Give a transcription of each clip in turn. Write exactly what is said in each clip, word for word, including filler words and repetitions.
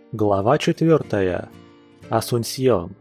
Глава четвертая. Асунсьон.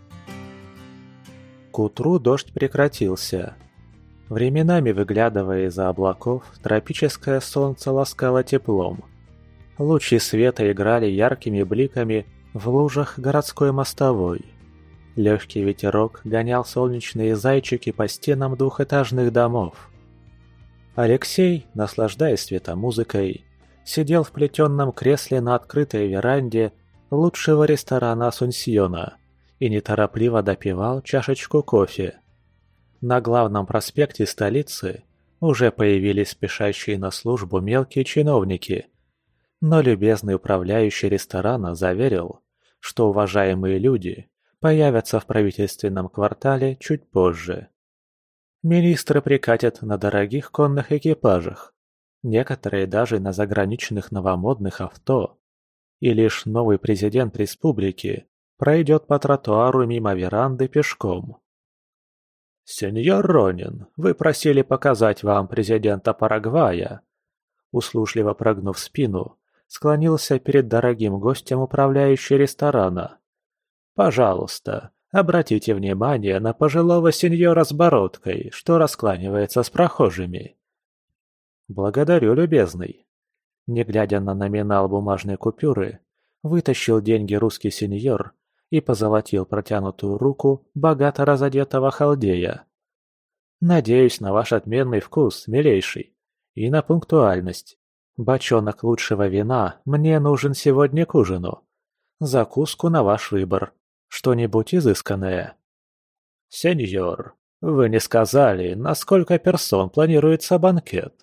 К утру дождь прекратился. Временами, выглядывая из-за облаков, тропическое солнце ласкало теплом. Лучи света играли яркими бликами в лужах городской мостовой. Легкий ветерок гонял солнечные зайчики по стенам двухэтажных домов. Алексей, наслаждаясь светомузыкой, сидел в плетенном кресле на открытой веранде лучшего ресторана Асунсьона и неторопливо допивал чашечку кофе. На главном проспекте столицы уже появились спешащие на службу мелкие чиновники, но любезный управляющий ресторана заверил, что уважаемые люди появятся в правительственном квартале чуть позже. Министры прикатят на дорогих конных экипажах, некоторые даже на заграничных новомодных авто, и лишь новый президент республики пройдет по тротуару мимо веранды пешком. «Сеньор Ронин, вы просили показать вам президента Парагвая», услужливо прогнув спину, склонился перед дорогим гостем управляющий ресторана. «Пожалуйста, обратите внимание на пожилого сеньора с бородкой, что раскланивается с прохожими». «Благодарю, любезный». Не глядя на номинал бумажной купюры, вытащил деньги русский сеньор и позолотил протянутую руку богато разодетого халдея. «Надеюсь на ваш отменный вкус, милейший, и на пунктуальность. Бочонок лучшего вина мне нужен сегодня к ужину. Закуску на ваш выбор. Что-нибудь изысканное». «Сеньор, вы не сказали, на сколько персон планируется банкет?»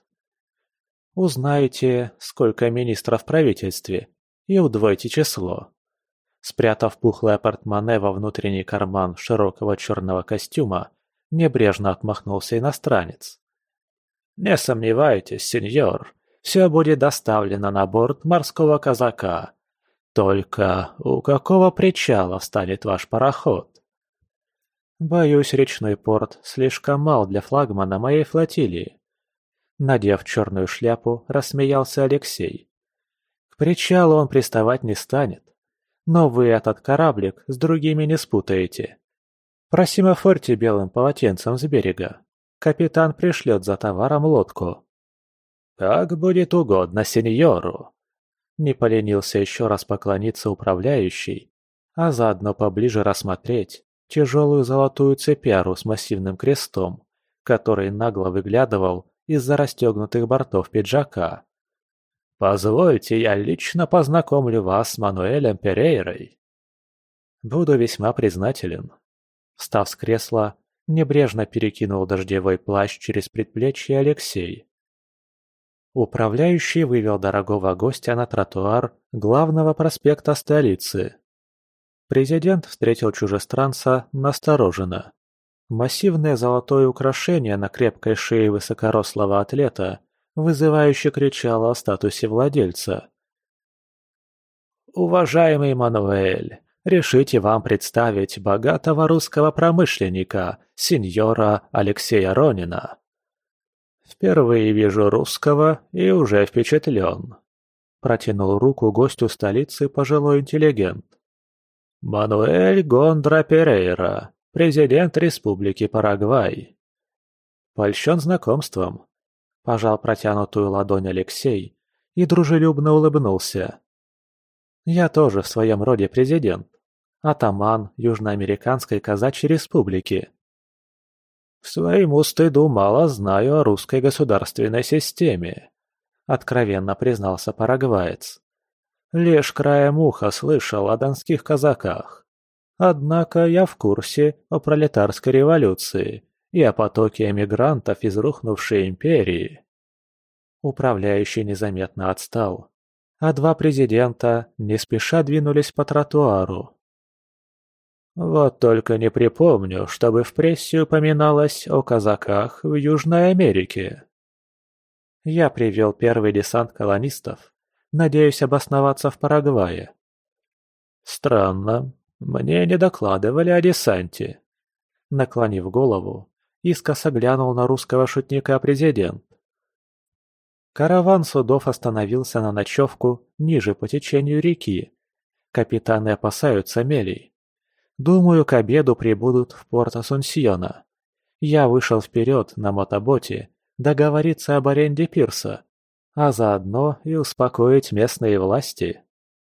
«Узнаете, сколько министров в правительстве, и удвойте число». Спрятав пухлое портмоне во внутренний карман широкого черного костюма, небрежно отмахнулся иностранец. «Не сомневайтесь, сеньор, все будет доставлено на борт морского казака. Только у какого причала встанет ваш пароход?» «Боюсь, речной порт слишком мал для флагмана моей флотилии». Надев черную шляпу, рассмеялся Алексей. «К причалу он приставать не станет. Но вы этот кораблик с другими не спутаете. Просимофорьте белым полотенцем с берега. Капитан пришлет за товаром лодку». «Как будет угодно сеньору». Не поленился еще раз поклониться управляющий, а заодно поближе рассмотреть тяжелую золотую цепяру с массивным крестом, который нагло выглядывал из-за расстегнутых бортов пиджака. «Позвольте, я лично познакомлю вас с Мануэлем Перейрой». «Буду весьма признателен». Встав с кресла, небрежно перекинул дождевой плащ через предплечье Алексей. Управляющий вывел дорогого гостя на тротуар главного проспекта столицы. Президент встретил чужестранца настороженно. Массивное золотое украшение на крепкой шее высокорослого атлета вызывающе кричало о статусе владельца. «Уважаемый Мануэль, решите вам представить богатого русского промышленника, сеньора Алексея Ронина». «Впервые вижу русского и уже впечатлен», – протянул руку гостю столицы пожилой интеллигент. «Мануэль Гондра Перейра, президент Республики Парагвай». «Польщен знакомством», – пожал протянутую ладонь Алексей и дружелюбно улыбнулся. «Я тоже в своем роде президент, атаман Южноамериканской казачьей республики». «К своему стыду мало знаю о русской государственной системе», – откровенно признался парагваец. «Лишь краем уха слышал о донских казаках. Однако я в курсе о пролетарской революции и о потоке эмигрантов из рухнувшей империи». Управляющий незаметно отстал, а два президента не спеша двинулись по тротуару. «Вот только не припомню, чтобы в прессе упоминалось о казаках в Южной Америке». «Я привел первый десант колонистов. Надеюсь обосноваться в Парагвае». «Странно. Мне не докладывали о десанте». Наклонив голову, искоса глянул на русского шутника президент. Караван судов остановился на ночевку ниже по течению реки, Капитаны опасаются мелей. Думаю, к обеду прибудут в порт Асунсьона. Я вышел вперед на мотоботе договориться об аренде пирса, а заодно и успокоить местные власти.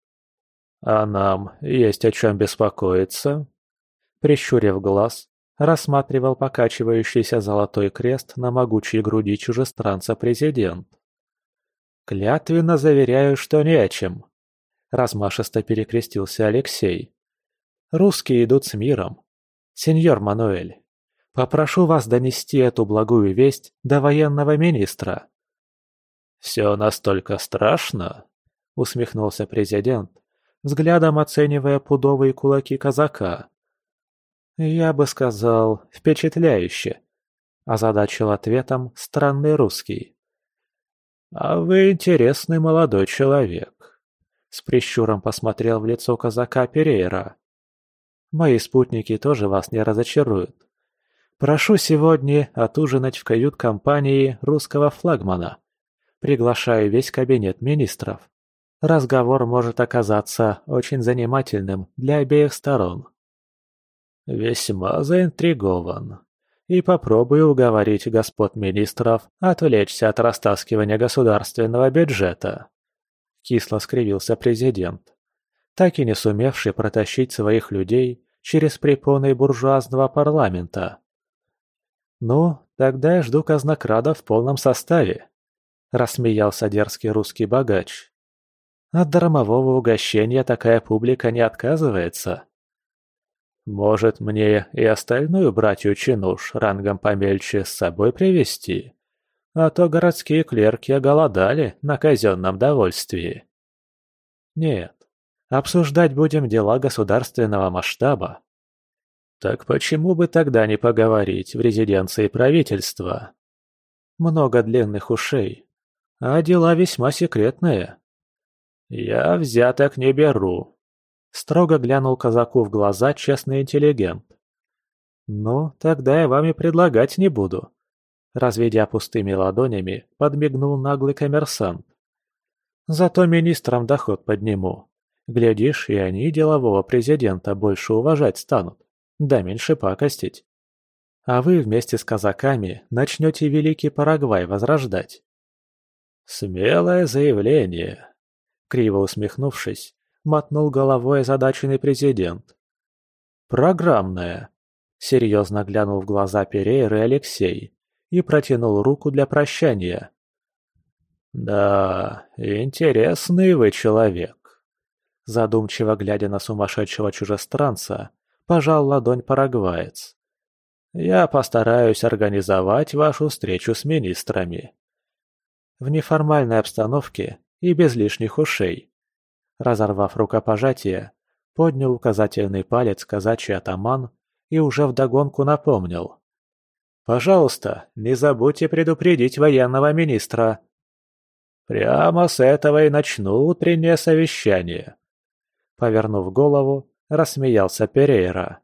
«А нам есть о чем беспокоиться?» Прищурив глаз, рассматривал покачивающийся золотой крест на могучей груди чужестранца президент. «Клятвенно заверяю, что не о чем», — размашисто перекрестился Алексей. «Русские идут с миром. Сеньор Мануэль, попрошу вас донести эту благую весть до военного министра». «Все настолько страшно?» — усмехнулся президент, взглядом оценивая пудовые кулаки казака. «Я бы сказал, впечатляюще», — озадачил ответом странный русский. «А вы интересный молодой человек», — с прищуром посмотрел в лицо казака Перейра. «Мои спутники тоже вас не разочаруют. Прошу сегодня отужинать в кают-компании русского флагмана. Приглашаю весь кабинет министров. Разговор может оказаться очень занимательным для обеих сторон». «Весьма заинтригован. И попробую уговорить господ министров отвлечься от растаскивания государственного бюджета», — кисло скривился президент, так и не сумевший протащить своих людей через препоны буржуазного парламента. «Ну, тогда я жду казнокрада в полном составе», — рассмеялся дерзкий русский богач. «От дармового угощения такая публика не отказывается». «Может, мне и остальную братью Чинуш рангом помельче с собой привезти? А то городские клерки оголодали на казенном довольствии». «Нет, обсуждать будем дела государственного масштаба». «Так почему бы тогда не поговорить в резиденции правительства?» «Много длинных ушей, а дела весьма секретные». «Я взяток не беру», — строго глянул казаку в глаза честный интеллигент. «Ну, тогда я вам и предлагать не буду», — разведя пустыми ладонями, подмигнул наглый коммерсант. «Зато министрам доход подниму. Глядишь, и они делового президента больше уважать станут, да меньше пакостить. А вы вместе с казаками начнете Великий Парагвай возрождать». «Смелое заявление», — криво усмехнувшись, мотнул головой озадаченный президент. «Программное», — серьезно глянул в глаза Перейры Алексей и протянул руку для прощания. «Да, интересный вы человек», — задумчиво глядя на сумасшедшего чужестранца, пожал ладонь парагваец. «Я постараюсь организовать вашу встречу с министрами». В неформальной обстановке и без лишних ушей. Разорвав рукопожатие, поднял указательный палец казачий атаман и уже вдогонку напомнил. «Пожалуйста, не забудьте предупредить военного министра». «Прямо с этого и начну утреннее совещание», — повернув голову, рассмеялся Перейра.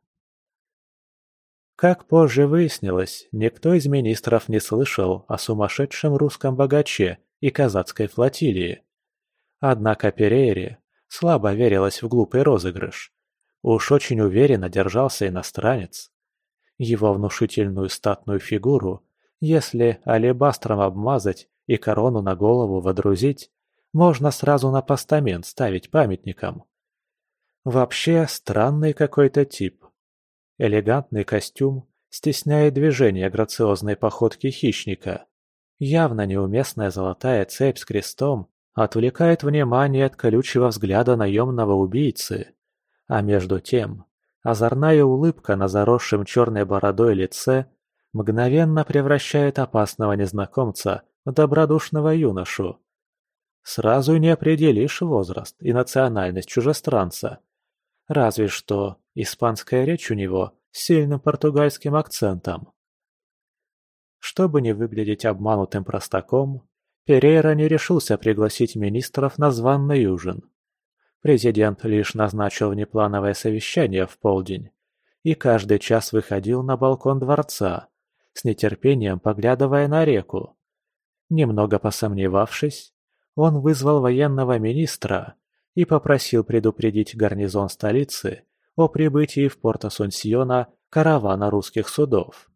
Как позже выяснилось, никто из министров не слышал о сумасшедшем русском богаче и казацкой флотилии. Однако Перейре слабо верилось в глупый розыгрыш. Уж очень уверенно держался иностранец. Его внушительную статную фигуру, если алебастром обмазать и корону на голову водрузить, можно сразу на постамент ставить памятником. Вообще странный какой-то тип. Элегантный костюм стесняет движение грациозной походки хищника. Явно неуместная золотая цепь с крестом отвлекает внимание от колючего взгляда наемного убийцы. А между тем, озорная улыбка на заросшем черной бородой лице мгновенно превращает опасного незнакомца в добродушного юношу. Сразу не определишь возраст и национальность чужестранца. Разве что испанская речь у него с сильным португальским акцентом. Чтобы не выглядеть обманутым простаком, Перейра не решился пригласить министров на званый ужин. Президент лишь назначил внеплановое совещание в полдень и каждый час выходил на балкон дворца, с нетерпением поглядывая на реку. Немного посомневавшись, он вызвал военного министра и попросил предупредить гарнизон столицы о прибытии в Порто-Сунсьона каравана русских судов.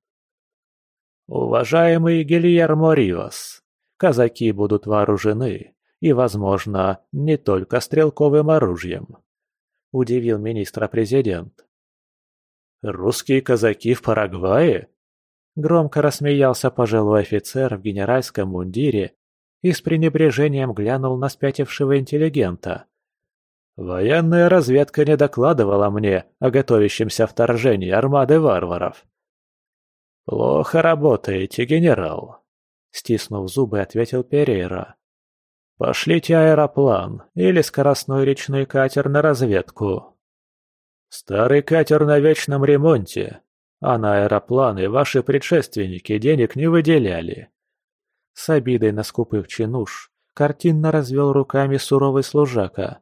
«Уважаемый Гильермо Ривас, казаки будут вооружены и, возможно, не только стрелковым оружием», – удивил министра-президент. «Русские казаки в Парагвае?» Громко рассмеялся пожилой офицер в генеральском мундире и с пренебрежением глянул на спятившего интеллигента. «Военная разведка не докладывала мне о готовящемся вторжении армады варваров». «Плохо работаете, генерал», — стиснув зубы, ответил Перейра. «Пошлите аэроплан или скоростной речной катер на разведку». «Старый катер на вечном ремонте, а на аэропланы ваши предшественники денег не выделяли». С обидой на скупых чинуш картинно развел руками суровый служака.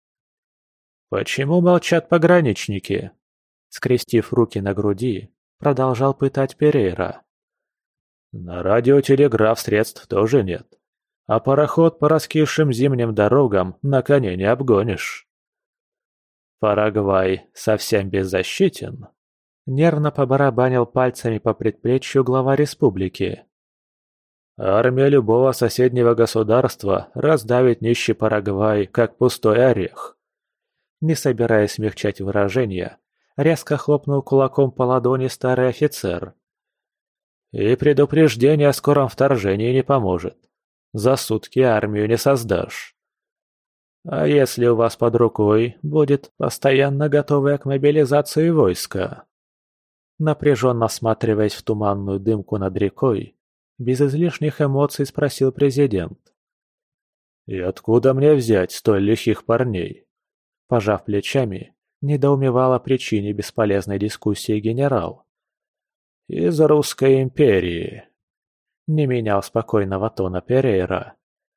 «Почему молчат пограничники?» Скрестив руки на груди, продолжал пытать Перейра. «На радиотелеграф средств тоже нет, а пароход по раскисшим зимним дорогам на коне не обгонишь». «Парагвай совсем беззащитен?» Нервно побарабанил пальцами по предплечью глава республики. «Армия любого соседнего государства раздавит нищий Парагвай, как пустой орех». Не собираясь смягчать выражения, резко хлопнул кулаком по ладони старый офицер. «И предупреждение о скором вторжении не поможет. За сутки армию не создашь. А если у вас под рукой будет постоянно готовое к мобилизации войско?» Напряженно всматриваясь в туманную дымку над рекой, без излишних эмоций спросил президент. «И откуда мне взять столь лихих парней?» Пожав плечами, недоумевал о причине бесполезной дискуссии генерал. «Из Русской империи», — не менял спокойного тона Перейра.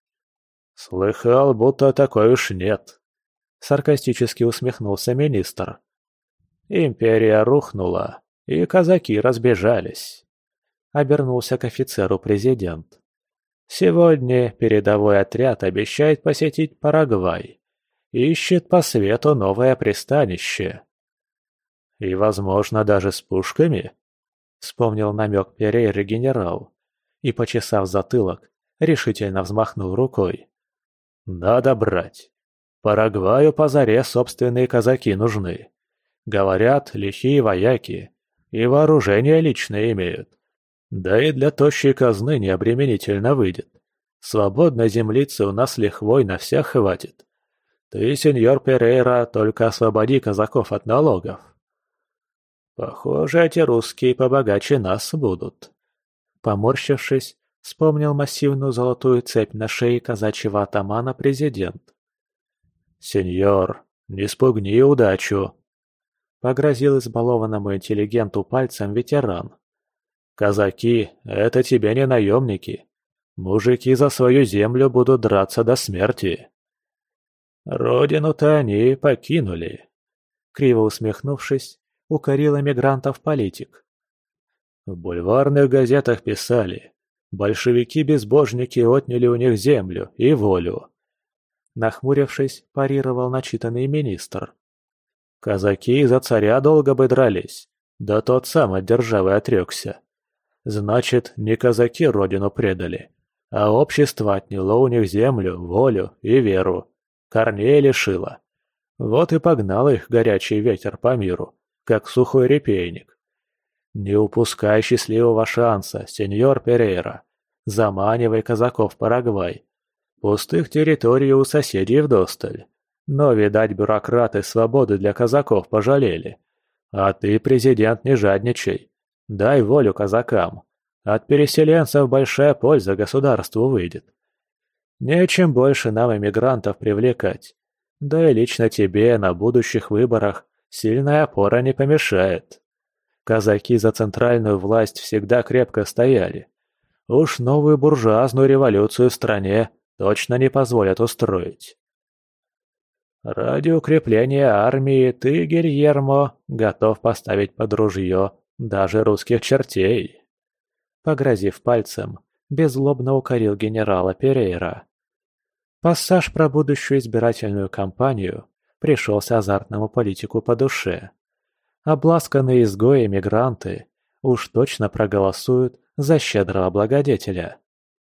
«Слыхал, будто такой уж нет», — саркастически усмехнулся министр. «Империя рухнула, и казаки разбежались», — обернулся к офицеру президент. «Сегодня передовой отряд обещает посетить Парагвай. Ищет по свету новое пристанище». «И, возможно, даже с пушками?» — вспомнил намек Перейры генерал и, почесав затылок, решительно взмахнул рукой. «Надо брать. Парагваю позарез собственные казаки нужны. Говорят, лихие вояки, и вооружение личное имеют. Да и для тощей казны необременительно выйдет. Свободной землицы у нас лихвой на всех хватит. Ты, сеньор Перейра, только освободи казаков от налогов». «Похоже, эти русские побогаче нас будут». Поморщившись, вспомнил массивную золотую цепь на шее казачьего атамана президент. «Сеньор, не спугни удачу», — погрозил избалованному интеллигенту пальцем ветеран. «Казаки — это тебе не наемники. Мужики за свою землю будут драться до смерти». «Родину-то они покинули», — криво усмехнувшись, укорил эмигрантов политик. «В бульварных газетах писали, большевики-безбожники отняли у них землю и волю». Нахмурившись, парировал начитанный министр. «Казаки за царя долго бы дрались, да тот сам от державы отрекся. Значит, не казаки родину предали, а общество отняло у них землю, волю и веру. Корней лишило. Вот и погнал их горячий ветер по миру, как сухой репейник. Не упускай счастливого шанса, сеньор Перейра. Заманивай казаков в Парагвай. Пустых территорий у соседей вдосталь. Но, видать, бюрократы свободы для казаков пожалели. А ты, президент, не жадничай. Дай волю казакам. От переселенцев большая польза государству выйдет. Нечем больше нам эмигрантов привлекать. Да и лично тебе на будущих выборах сильная опора не помешает. Казаки за центральную власть всегда крепко стояли. Уж новую буржуазную революцию в стране точно не позволят устроить. Ради укрепления армии ты, Гильермо, готов поставить под ружье даже русских чертей. Погрозив пальцем, беззлобно укорил генерала Перейра. Пассаж про будущую избирательную кампанию пришелся азартному политику по душе. Обласканные изгои-мигранты уж точно проголосуют за щедрого благодетеля.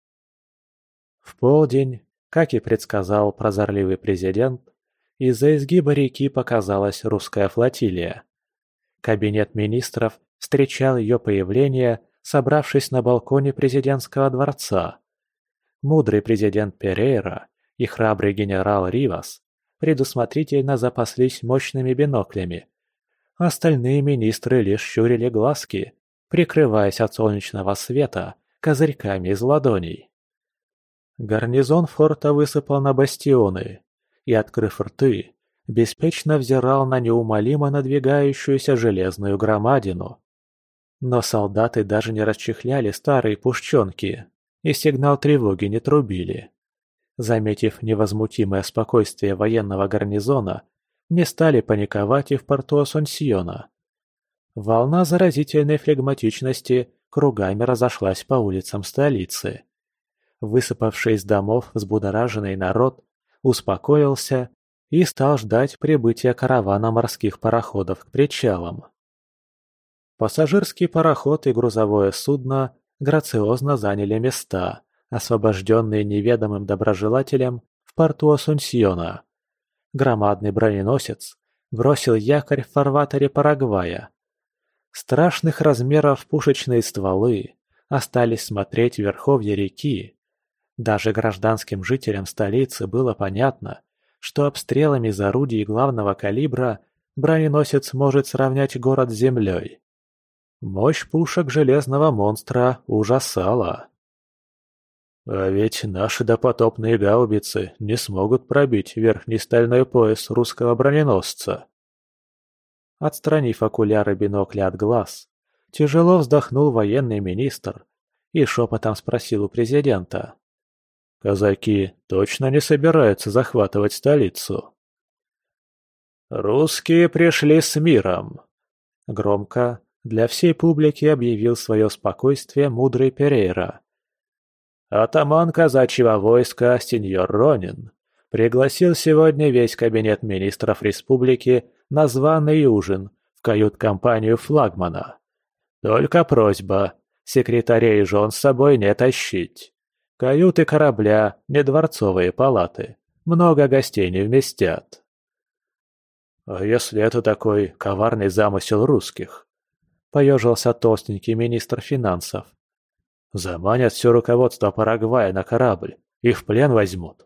В полдень, как и предсказал прозорливый президент, из-за изгиба реки показалась русская флотилия. Кабинет министров встречал ее появление, собравшись на балконе президентского дворца. Мудрый президент Перейра и храбрый генерал Ривас предусмотрительно запаслись мощными биноклями. Остальные министры лишь щурили глазки, прикрываясь от солнечного света козырьками из ладоней. Гарнизон форта высыпал на бастионы и, открыв рты, беспечно взирал на неумолимо надвигающуюся железную громадину. Но солдаты даже не расчехляли старые пушченки и сигнал тревоги не трубили. Заметив невозмутимое спокойствие военного гарнизона, не стали паниковать и в порту Асунсьона. Волна заразительной флегматичности кругами разошлась по улицам столицы. Высыпавший из домов взбудораженный народ успокоился и стал ждать прибытия каравана морских пароходов к причалам. Пассажирский пароход и грузовое судно грациозно заняли места, освобожденные неведомым доброжелателем в порту Асунсьона. Громадный броненосец бросил якорь в фарватере Парагвая. Страшных размеров пушечные стволы остались смотреть в верховье реки. Даже гражданским жителям столицы было понятно, что обстрелами из орудий главного калибра броненосец может сравнять город с землей. Мощь пушек железного монстра ужасала. А ведь наши допотопные гаубицы не смогут пробить верхний стальной пояс русского броненосца. Отстранив окуляры бинокля от глаз, тяжело вздохнул военный министр и шепотом спросил у президента. «Казаки точно не собираются захватывать столицу?» «Русские пришли с миром», — громко для всей публики объявил свое спокойствие мудрый Перейра. Атаман казачьего войска сеньор Ронин пригласил сегодня весь кабинет министров республики на званый ужин в кают-компанию флагмана. Только просьба, секретарей и жен с собой не тащить. Каюты корабля, не дворцовые палаты, много гостей не вместят. А если это такой коварный замысел русских? Поежился толстенький министр финансов. Заманят все руководство Парагвая на корабль и в плен возьмут.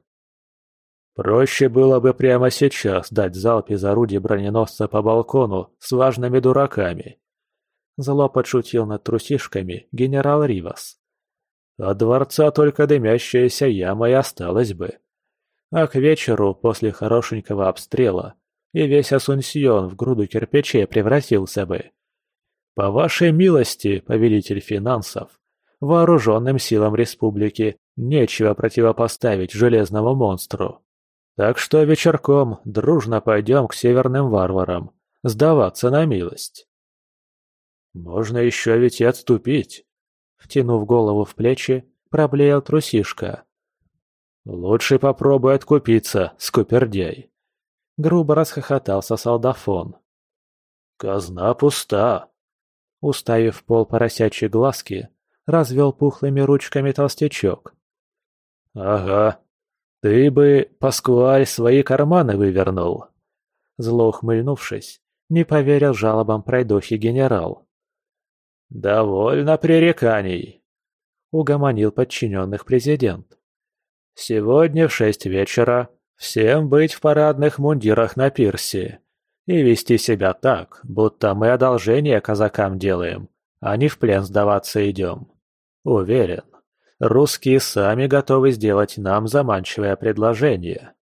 Проще было бы прямо сейчас дать залп из орудий броненосца по балкону с важными дураками. Зло подшутил над трусишками генерал Ривас. От дворца только дымящаяся яма и осталась бы. А к вечеру, после хорошенького обстрела, и весь Асунсьон в груду кирпичей превратился бы. По вашей милости, повелитель финансов, вооруженным силам республики нечего противопоставить железному монстру. Так что вечерком дружно пойдем к северным варварам, сдаваться на милость. Можно еще ведь и отступить. Втянув голову в плечи, проблеял трусишка. Лучше попробуй откупиться, скупердяй. Грубо расхохотался солдафон. Казна пуста. Уставив в пол поросячьи глазки, развел пухлыми ручками толстячок. «Ага, ты бы, Паскуаль, свои карманы вывернул!» Зло ухмыльнувшись, не поверил жалобам пройдохи генерал. «Довольно пререканий!» — угомонил подчиненных президент. «Сегодня в шесть вечера всем быть в парадных мундирах на пирсе и вести себя так, будто мы одолжение казакам делаем, а не в плен сдаваться идем. Уверен, русские сами готовы сделать нам заманчивое предложение».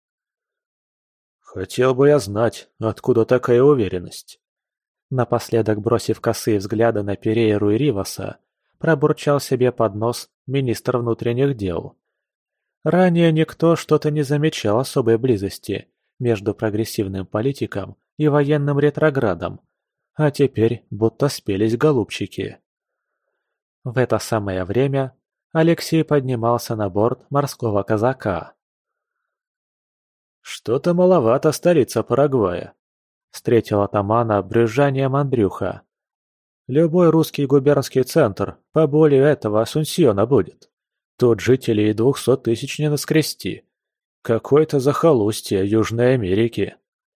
«Хотел бы я знать, откуда такая уверенность?» Напоследок, бросив косые взгляды на Перейру и Риваса, пробурчал себе под нос министр внутренних дел. Ранее никто что-то не замечал особой близости между прогрессивным политиком и военным ретроградом, а теперь будто спелись голубчики. В это самое время Алексей поднимался на борт морского казака. «Что-то маловато столица Парагвая», — встретил атамана брюзжанием Андрюха. «Любой русский губернский центр поболее этого Асунсьона будет. Тут жителей и двухсот тысяч не наскрести. Какое-то захолустье Южной Америки».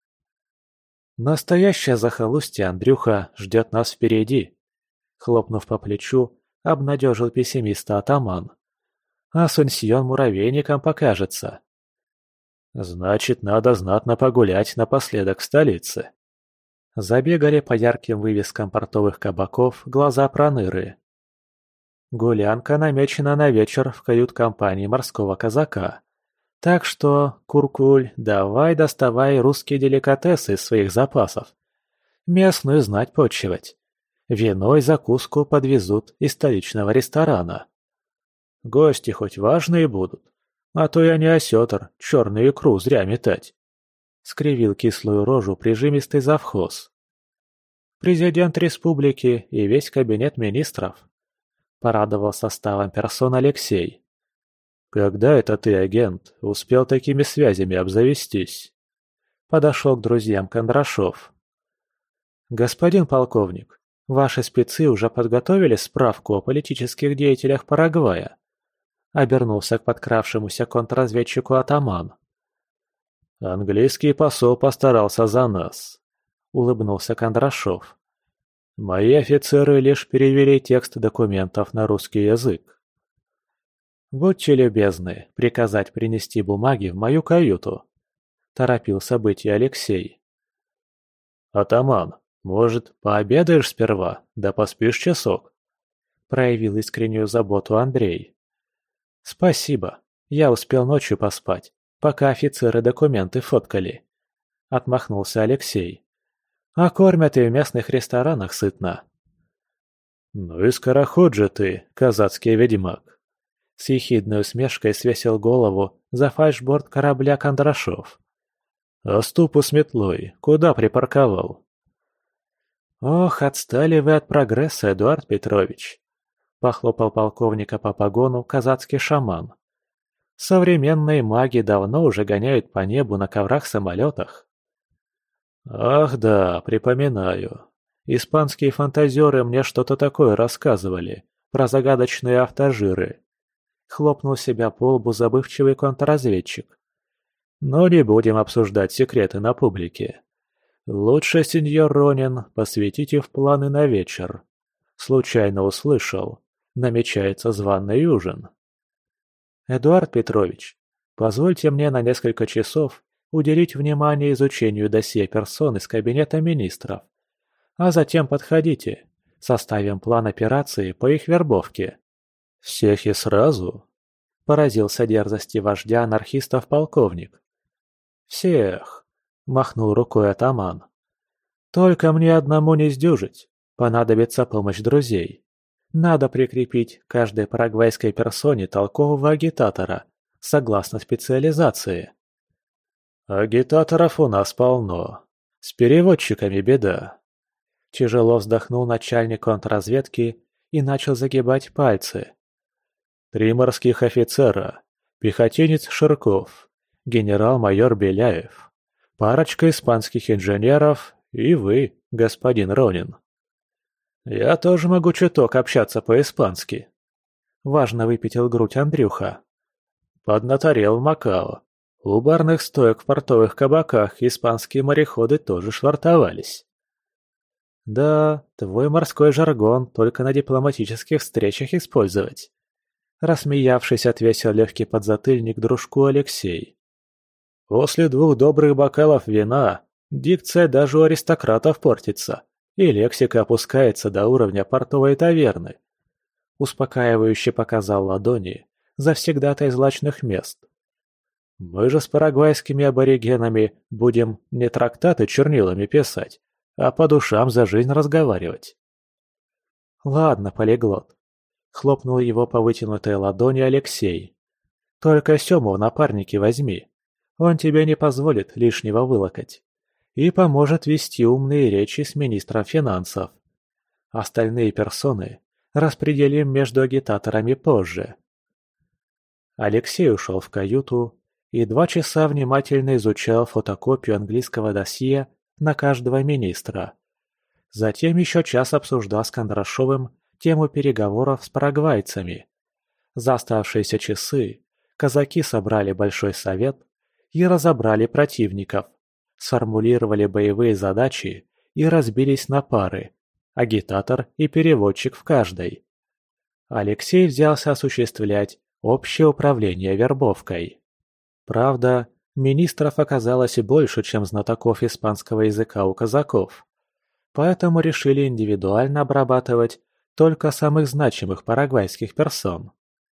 «Настоящее захолустье, Андрюха, ждет нас впереди», — хлопнув по плечу, обнадежил пессимиста атаман. «Асунсьон муравейником покажется». «Значит, надо знатно погулять напоследок в столице». Забегали по ярким вывескам портовых кабаков глаза проныры. Гулянка намечена на вечер в кают-компании морского казака. Так что, Куркуль, давай доставай русские деликатесы из своих запасов. Местную знать почивать. Вино и закуску подвезут из столичного ресторана. Гости хоть важные будут, а то я не осетр, черную икру зря метать. Скривил кислую рожу прижимистый завхоз. Президент республики и весь кабинет министров. Порадовал составом персон Алексей. «Когда это ты, агент, успел такими связями обзавестись?» Подошел к друзьям Кондрашов. «Господин полковник, ваши спецы уже подготовили справку о политических деятелях Парагвая?» Обернулся к подкравшемуся контрразведчику атаман. «Английский посол постарался за нас», — улыбнулся Кондрашов. «Мои офицеры лишь перевели текст документов на русский язык». «Будьте любезны, приказать принести бумаги в мою каюту», — торопил события Алексей. «Атаман, может, пообедаешь сперва, да поспишь часок?» — проявил искреннюю заботу Андрей. «Спасибо, я успел ночью поспать, пока офицеры документы фоткали», — отмахнулся Алексей. «А кормят и в местных ресторанах сытно». «Ну и скороход же ты, казацкий ведьмак!» С ехидной усмешкой свесил голову за фальшборд корабля Кондрашов. «А ступу с метлой куда припарковал?» «Ох, отстали вы от прогресса, Эдуард Петрович!» — похлопал полковника по погону казацкий шаман. «Современные маги давно уже гоняют по небу на коврах-самолетах». «Ах да, припоминаю. Испанские фантазеры мне что-то такое рассказывали про загадочные автожиры». Хлопнул себя по лбу забывчивый контрразведчик. «Но не будем обсуждать секреты на публике. Лучше, сеньор Ронин, посвятите в планы на вечер. Случайно услышал. Намечается званый ужин». «Эдуард Петрович, позвольте мне на несколько часов уделить внимание изучению досье персон из кабинета министров. А затем подходите, составим план операции по их вербовке». «Всех и сразу?» – поразился дерзости вождя анархистов полковник. «Всех!» – махнул рукой атаман. «Только мне одному не сдюжить, понадобится помощь друзей. Надо прикрепить к каждой парагвайской персоне толкового агитатора, согласно специализации». «Агитаторов у нас полно. С переводчиками беда». Тяжело вздохнул начальник контрразведки и начал загибать пальцы. Три морских офицера, пехотинец Ширков, генерал-майор Беляев, парочка испанских инженеров и вы, господин Ронин. Я тоже могу чуток общаться по-испански. Важно выпятил грудь Андрюха. Поднаторел в Макао. У барных стоек в портовых кабаках испанские мореходы тоже швартовались. Да, твой морской жаргон только на дипломатических встречах использовать. Рассмеявшись, отвесил легкий подзатыльник дружку Алексей. После двух добрых бокалов вина дикция даже у аристократов портится, и лексика опускается до уровня портовой таверны. Успокаивающе показал ладони завсегдатай злачных мест. Мы же с парагвайскими аборигенами будем не трактаты чернилами писать, а по душам за жизнь разговаривать. Ладно, полиглот. Хлопнул его по вытянутой ладони Алексей. «Только Сему в напарники возьми. Он тебе не позволит лишнего вылокать. И поможет вести умные речи с министром финансов. Остальные персоны распределим между агитаторами позже». Алексей ушел в каюту и два часа внимательно изучал фотокопию английского досье на каждого министра. Затем еще час обсуждал с Кондрашовым тему переговоров с парагвайцами. За оставшиеся часы казаки собрали большой совет и разобрали противников, сформулировали боевые задачи и разбились на пары, агитатор и переводчик в каждой. Алексей взялся осуществлять общее управление вербовкой. Правда, министров оказалось и больше, чем знатоков испанского языка у казаков, поэтому решили индивидуально обрабатывать только самых значимых парагвайских персон.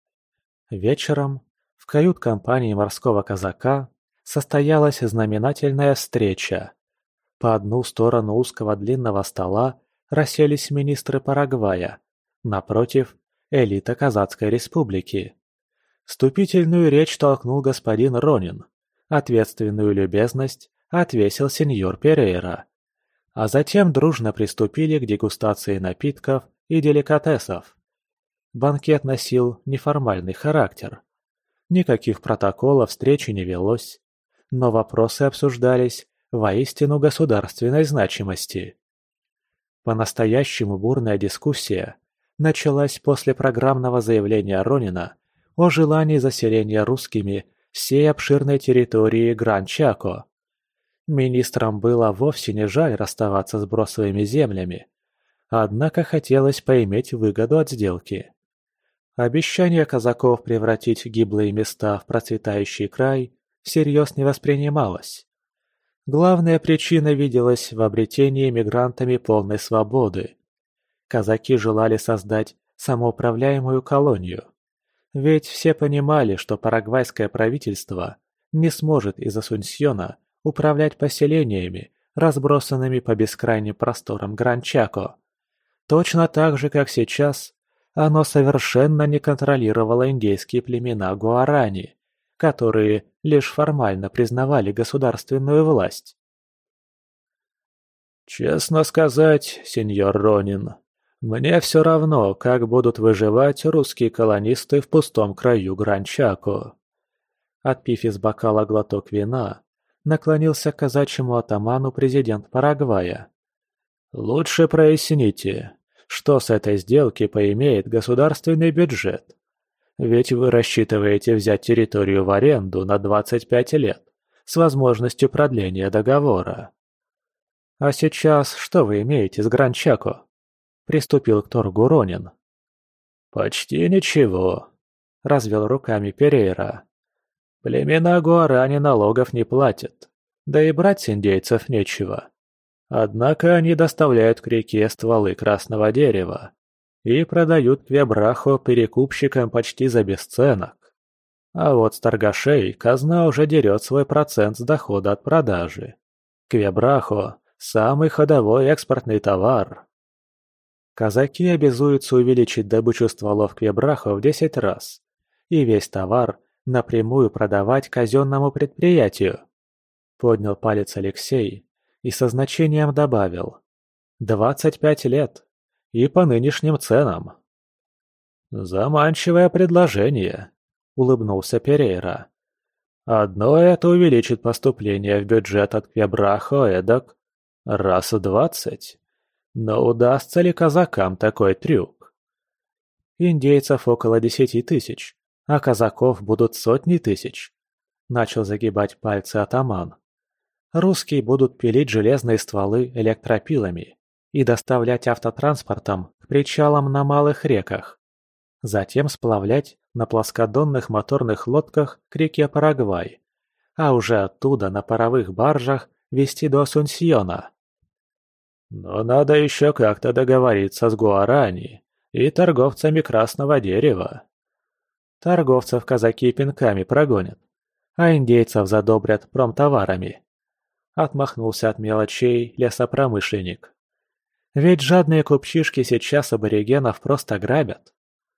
Вечером в кают-компании морского казака состоялась знаменательная встреча. По одну сторону узкого длинного стола расселись министры Парагвая, напротив – элита Казацкой республики. Вступительную речь толкнул господин Ронин, ответственную любезность отвесил сеньор Перейра. А затем дружно приступили к дегустации напитков и деликатесов. Банкет носил неформальный характер. Никаких протоколов встречи не велось, но вопросы обсуждались воистину государственной значимости. По-настоящему бурная дискуссия началась после программного заявления Ронина о желании заселения русскими всей обширной территории Гран-Чако. Министрам было вовсе не жаль расставаться с бросовыми землями, однако хотелось поиметь выгоду от сделки. Обещание казаков превратить гиблые места в процветающий край всерьез не воспринималось. Главная причина виделась в обретении мигрантами полной свободы. Казаки желали создать самоуправляемую колонию. Ведь все понимали, что парагвайское правительство не сможет из Асунсьона управлять поселениями, разбросанными по бескрайним просторам Гран-Чако. Точно так же, как сейчас, оно совершенно не контролировало индейские племена Гуарани, которые лишь формально признавали государственную власть. «Честно сказать, сеньор Ронин, мне все равно, как будут выживать русские колонисты в пустом краю Гран-Чако». Отпив из бокала глоток вина, наклонился к казачьему атаману президент Парагвая. «Лучше проясните, что с этой сделки поимеет государственный бюджет. Ведь вы рассчитываете взять территорию в аренду на двадцать пять лет с возможностью продления договора». «А сейчас что вы имеете с Гран-Чако?» – приступил к торгу Ронин. «Почти ничего», – развел руками Перейра. «Племена Гуарани налогов не платят, да и брать с индейцев нечего. Однако они доставляют к реке стволы красного дерева и продают квебрахо перекупщикам почти за бесценок. А вот с торгашей казна уже дерет свой процент с дохода от продажи. Квебрахо – самый ходовой экспортный товар». Казаки обязуются увеличить добычу стволов квебрахо в десять раз и весь товар напрямую продавать казенному предприятию. Поднял палец Алексей и со значением добавил: «Двадцать пять лет. И по нынешним ценам». «Заманчивое предложение», — улыбнулся Перейра. «Одно это увеличит поступление в бюджет от Квебрахо эдак раз в двадцать. Но удастся ли казакам такой трюк?» «Индейцев около десяти тысяч, а казаков будут сотни тысяч», — начал загибать пальцы атаман. «Русские будут пилить железные стволы электропилами и доставлять автотранспортом к причалам на малых реках. Затем сплавлять на плоскодонных моторных лодках к реке Парагвай, а уже оттуда на паровых баржах везти до Асунсьона. Но надо еще как-то договориться с Гуарани и торговцами красного дерева. Торговцев казаки пинками прогонят, а индейцев задобрят промтоварами», — отмахнулся от мелочей лесопромышленник. «Ведь жадные купчишки сейчас аборигенов просто грабят».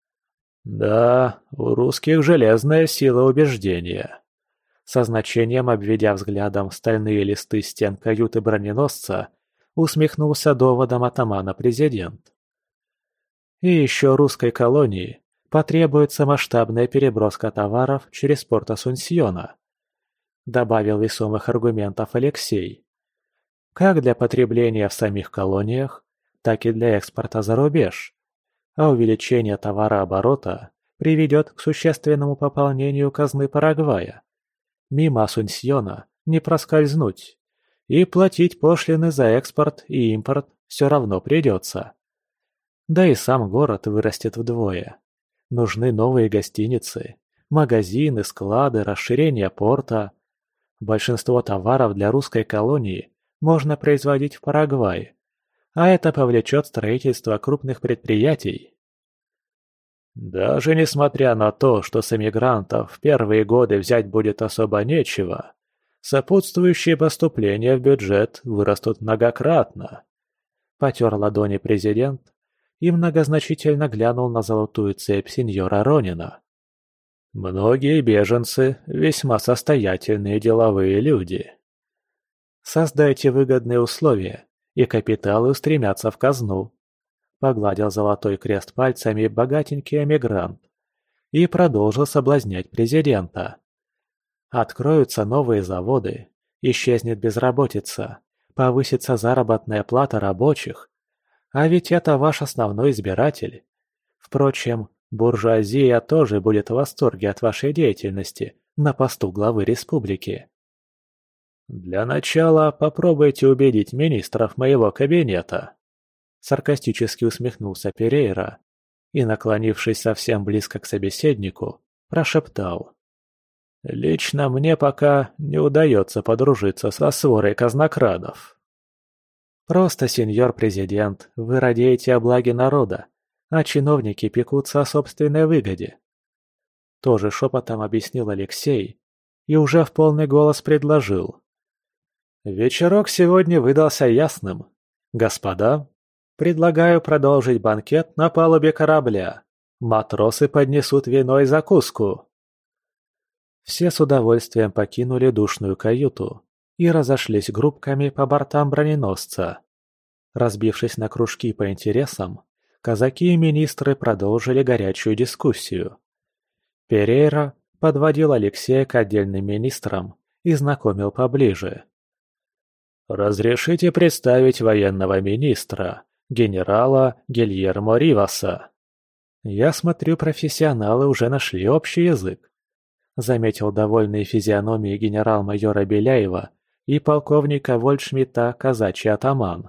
«Да, у русских железная сила убеждения», — со значением обведя взглядом стальные листы стен каюты броненосца, усмехнулся доводом атамана президент. «И еще русской колонии потребуется масштабная переброска товаров через порт Асунсьона. – добавил весомых аргументов Алексей. «Как для потребления в самих колониях, так и для экспорта за рубеж. А увеличение товарооборота приведет к существенному пополнению казны Парагвая. Мимо Асунсьона не проскользнуть, и платить пошлины за экспорт и импорт все равно придется. Да и сам город вырастет вдвое. Нужны новые гостиницы, магазины, склады, расширение порта. Большинство товаров для русской колонии можно производить в Парагвае, а это повлечет строительство крупных предприятий. Даже несмотря на то, что с эмигрантов в первые годы взять будет особо нечего, сопутствующие поступления в бюджет вырастут многократно. Потер ладони президент и многозначительно глянул на золотую цепь сеньора Ронина. Многие беженцы – весьма состоятельные деловые люди. Создайте выгодные условия, и капиталы устремятся в казну. Погладил золотой крест пальцами богатенький эмигрант и продолжил соблазнять президента. Откроются новые заводы, исчезнет безработица, повысится заработная плата рабочих. А ведь это ваш основной избиратель. Впрочем, буржуазия тоже будет в восторге от вашей деятельности на посту главы республики. Для начала попробуйте убедить министров моего кабинета. Саркастически усмехнулся Перейра и, наклонившись совсем близко к собеседнику, прошептал. «Лично мне пока не удается подружиться со сворой казнокрадов». «Просто, сеньор президент, вы радеете о благе народа, а чиновники пекутся о собственной выгоде». Тоже шепотом объяснил Алексей и уже в полный голос предложил. «Вечерок сегодня выдался ясным. Господа, предлагаю продолжить банкет на палубе корабля. Матросы поднесут вино и закуску». Все с удовольствием покинули душную каюту и разошлись группками по бортам броненосца. Разбившись на кружки по интересам, казаки и министры продолжили горячую дискуссию. Перейра подводил Алексея к отдельным министрам и знакомил поближе. «Разрешите представить военного министра, генерала Гильермо Риваса». «Я смотрю, профессионалы уже нашли общий язык», — заметил довольный физиономией генерал-майора Беляева и полковника Вольтшмидта казачий атаман.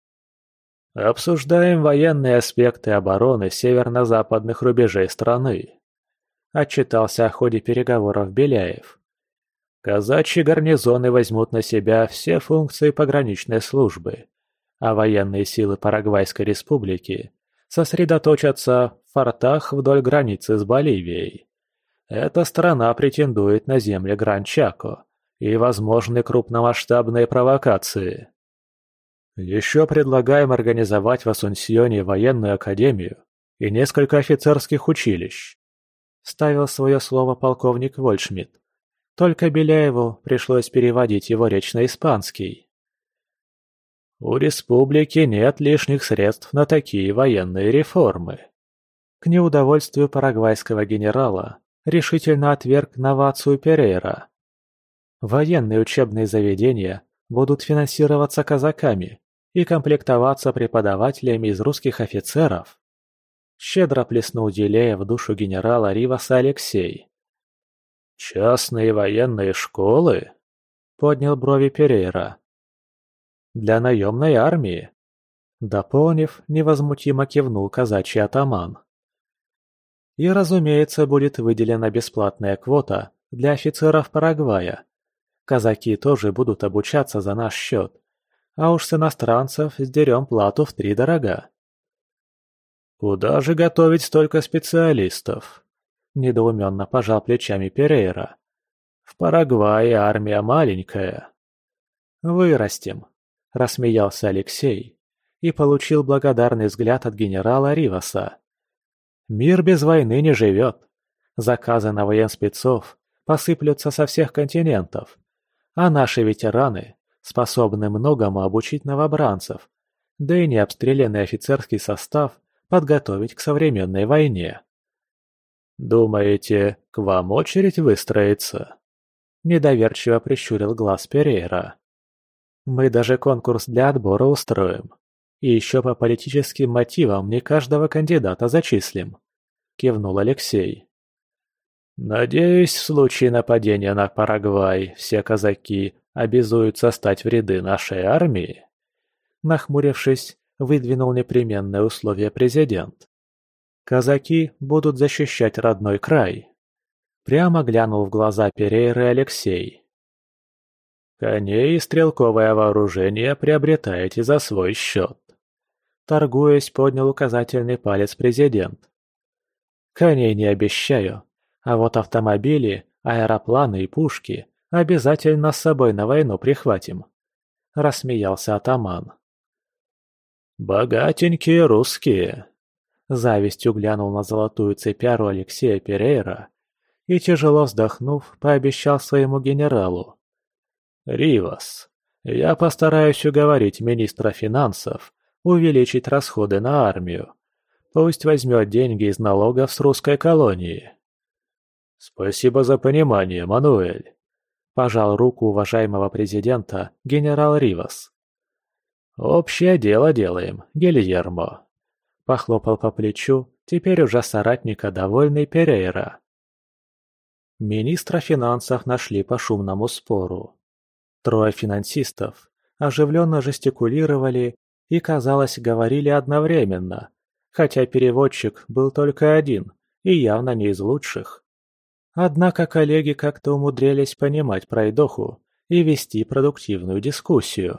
«Обсуждаем военные аспекты обороны северно-западных рубежей страны», — отчитался о ходе переговоров Беляев. «Казачьи гарнизоны возьмут на себя все функции пограничной службы, а военные силы Парагвайской республики сосредоточатся в фортах вдоль границы с Боливией. Эта страна претендует на земли Гран-Чако и возможны крупномасштабные провокации. Еще предлагаем организовать в Асунсьоне военную академию и несколько офицерских училищ», — ставил свое слово полковник Вольтшмидт. Только Беляеву пришлось переводить его речь на испанский. «У республики нет лишних средств на такие военные реформы». К неудовольствию парагвайского генерала решительно отверг новацию Перейра. Военные учебные заведения будут финансироваться казаками и комплектоваться преподавателями из русских офицеров. Щедро плеснул елея в душу генерала Риваса Алексей. «Частные военные школы?» — поднял брови Перейра. «Для наемной армии», — дополнив, невозмутимо кивнул казачий атаман. «И, разумеется, будет выделена бесплатная квота для офицеров Парагвая. Казаки тоже будут обучаться за наш счет, а уж с иностранцев сдерем плату втридорога». «Куда же готовить столько специалистов?» — недоуменно пожал плечами Перейра. «В Парагвае армия маленькая». «Вырастем», — рассмеялся Алексей и получил благодарный взгляд от генерала Риваса. «Мир без войны не живет. Заказы на военспецов посыплются со всех континентов, а наши ветераны способны многому обучить новобранцев, да и необстрелянный офицерский состав подготовить к современной войне». «Думаете, к вам очередь выстроится?» Недоверчиво прищурил глаз Перейра. «Мы даже конкурс для отбора устроим. И еще по политическим мотивам не каждого кандидата зачислим», – кивнул Алексей. «Надеюсь, в случае нападения на Парагвай все казаки обязуются стать в ряды нашей армии?» Нахмурившись, выдвинул непременное условие президент. «Казаки будут защищать родной край». Прямо глянул в глаза Перейры Алексей. «Коней и стрелковое вооружение приобретаете за свой счет». Торгуясь, поднял указательный палец президент. «Коней не обещаю, а вот автомобили, аэропланы и пушки обязательно с собой на войну прихватим», – рассмеялся атаман. «Богатенькие русские», – завистью глянул на золотую цепяру Алексея Перейра и, тяжело вздохнув, пообещал своему генералу. «Ривас, я постараюсь уговорить министра финансов увеличить расходы на армию. Пусть возьмет деньги из налогов с русской колонии». «Спасибо за понимание, Мануэль», – пожал руку уважаемого президента генерал Ривас. «Общее дело делаем, Гильермо», – похлопал по плечу теперь уже соратника довольный Перейра. Министра финансов нашли по шумному спору. Трое финансистов оживленно жестикулировали и, казалось, говорили одновременно, хотя переводчик был только один и явно не из лучших. Однако коллеги как-то умудрились понимать пройдоху и вести продуктивную дискуссию.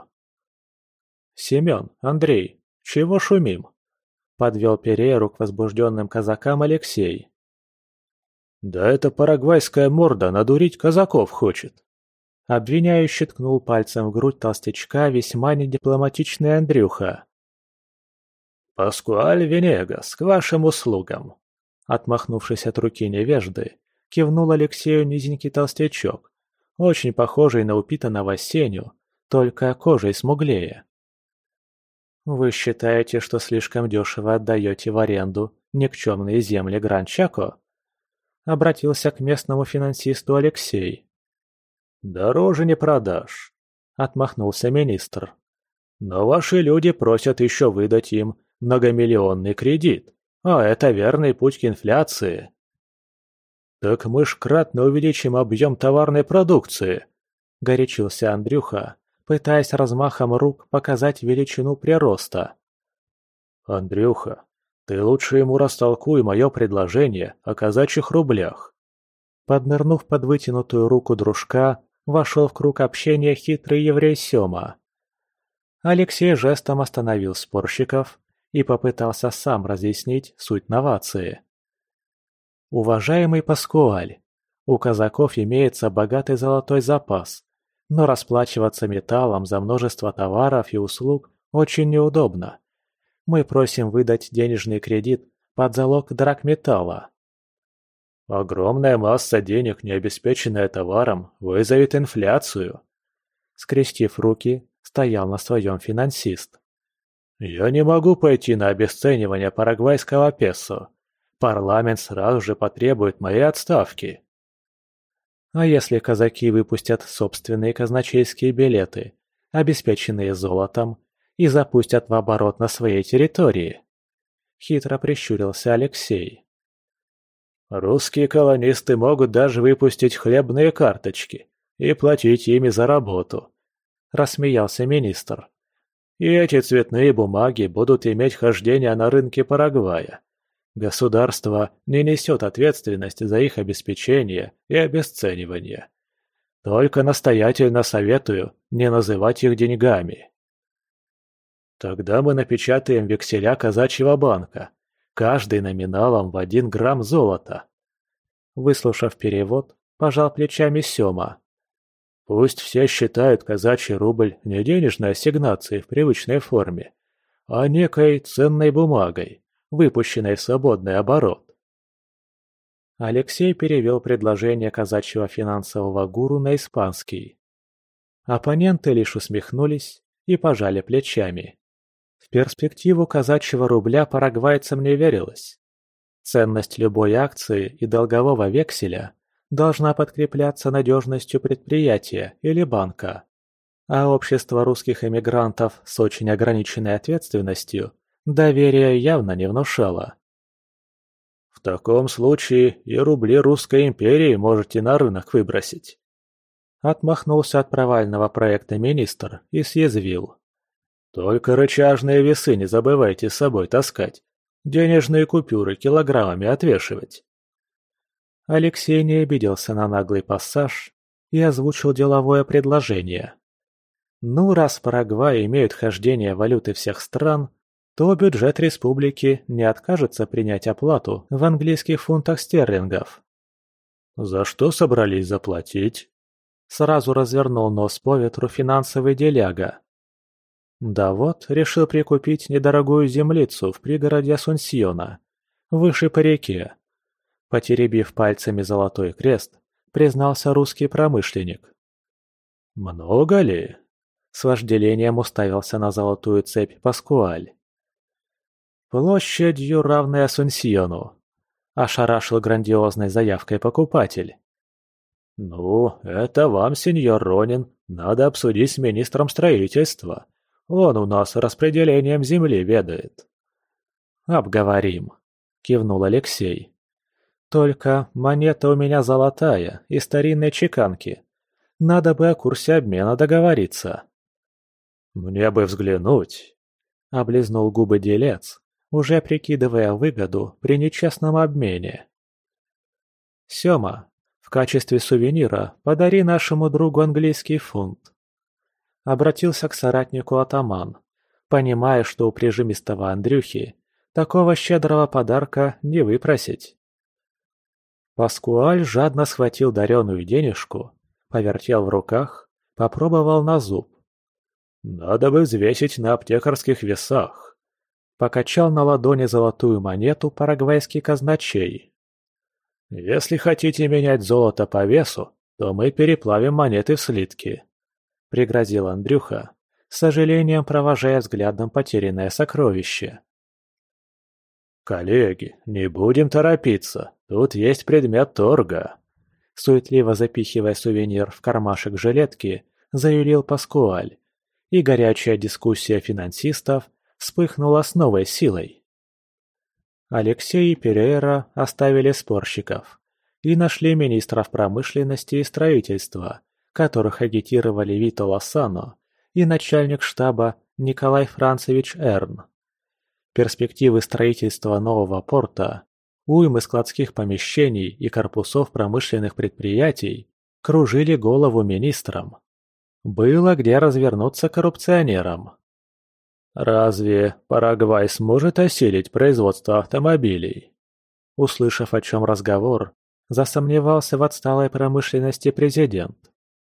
«Семен, Андрей, чего шумим?» – подвел Перейру к возбужденным казакам Алексей. «Да это парагвайская морда надурить казаков хочет!» Обвиняющий ткнул пальцем в грудь толстячка весьма недипломатичный Андрюха. «Паскуаль Венегас, к вашим услугам!» Отмахнувшись от руки невежды, кивнул Алексею низенький толстячок, очень похожий на упитанного Сеню, только кожей смуглее. «Вы считаете, что слишком дешево отдаете в аренду никчемные земли Гран-Чако?» Обратился к местному финансисту Алексей. «Дороже не продашь», — отмахнулся министр. «Но ваши люди просят еще выдать им многомиллионный кредит, а это верный путь к инфляции». «Так мы ж кратно увеличим объем товарной продукции», — горячился Андрюха, пытаясь размахом рук показать величину прироста. «Андрюха, ты лучше ему растолкуй мое предложение о казачьих рублях». Поднырнув под вытянутую руку дружка, вошел в круг общения хитрый еврей Сёма. Алексей жестом остановил спорщиков и попытался сам разъяснить суть новации. «Уважаемый Паскуаль, у казаков имеется богатый золотой запас, но расплачиваться металлом за множество товаров и услуг очень неудобно. Мы просим выдать денежный кредит под залог драгметалла». «Огромная масса денег, не обеспеченная товаром, вызовет инфляцию», — скрестив руки, стоял на своем финансист. «Я не могу пойти на обесценивание парагвайского песо. Парламент сразу же потребует моей отставки». «А если казаки выпустят собственные казначейские билеты, обеспеченные золотом, и запустят в оборот на своей территории?» Хитро прищурился Алексей. «Русские колонисты могут даже выпустить хлебные карточки и платить ими за работу», – рассмеялся министр. «И эти цветные бумаги будут иметь хождение на рынке Парагвая. Государство не несет ответственности за их обеспечение и обесценивание. Только настоятельно советую не называть их деньгами». «Тогда мы напечатаем векселя казачьего банка, каждый номиналом в один грамм золота». Выслушав перевод, пожал плечами Сёма. «Пусть все считают казачий рубль не денежной ассигнацией в привычной форме, а некой ценной бумагой, выпущенной в свободный оборот». Алексей перевел предложение казачьего финансового гуру на испанский. Оппоненты лишь усмехнулись и пожали плечами. В перспективу казачьего рубля парагвайцам не верилось. Ценность любой акции и долгового векселя должна подкрепляться надежностью предприятия или банка, а общество русских эмигрантов с очень ограниченной ответственностью доверия явно не внушало. «В таком случае и рубли Русской империи можете на рынок выбросить». Отмахнулся от провального проекта министр и съязвил. «Только рычажные весы не забывайте с собой таскать, денежные купюры килограммами отвешивать». Алексей не обиделся на наглый пассаж и озвучил деловое предложение. Ну, раз в Парагвае имеют хождение валюты всех стран, то бюджет республики не откажется принять оплату в английских фунтах стерлингов. «За что собрались заплатить?» Сразу развернул нос по ветру финансовый деляга. Да вот, решил прикупить недорогую землицу в пригороде Асунсьона, выше по реке. Потеребив пальцами золотой крест, признался русский промышленник. «Много ли?» С вожделением уставился на золотую цепь Паскуаль. «Площадью, равной Асунсьону», – ошарашил грандиозной заявкой покупатель. «Ну, это вам, сеньор Ронин, надо обсудить с министром строительства. Он у нас распределением земли ведает». «Обговорим», – кивнул Алексей. «Только монета у меня золотая, из старинной чеканки. Надо бы о курсе обмена договориться». «Мне бы взглянуть», – облизнул губы делец, уже прикидывая выгоду при нечестном обмене. «Сёма, в качестве сувенира подари нашему другу английский фунт». Обратился к соратнику атаман, понимая, что у прижимистого Андрюхи такого щедрого подарка не выпросить. Паскуаль жадно схватил дареную денежку, повертел в руках, попробовал на зуб. «Надо бы взвесить на аптекарских весах», — покачал на ладони золотую монету парагвайский казначей. «Если хотите менять золото по весу, то мы переплавим монеты в слитки», — пригрозил Андрюха, с сожалением провожая взглядом потерянное сокровище. «Коллеги, не будем торопиться, тут есть предмет торга», — суетливо запихивая сувенир в кармашек жилетки, заюлил Паскуаль, и горячая дискуссия финансистов вспыхнула с новой силой. Алексей и Перейра оставили спорщиков и нашли министров промышленности и строительства, которых агитировали Вито Лосано и начальник штаба Николай Францевич Эрн. Перспективы строительства нового порта, уймы складских помещений и корпусов промышленных предприятий кружили голову министрам. Было где развернуться коррупционерам. «Разве Парагвай сможет осилить производство автомобилей?» Услышав, о чем разговор, засомневался в отсталой промышленности президент.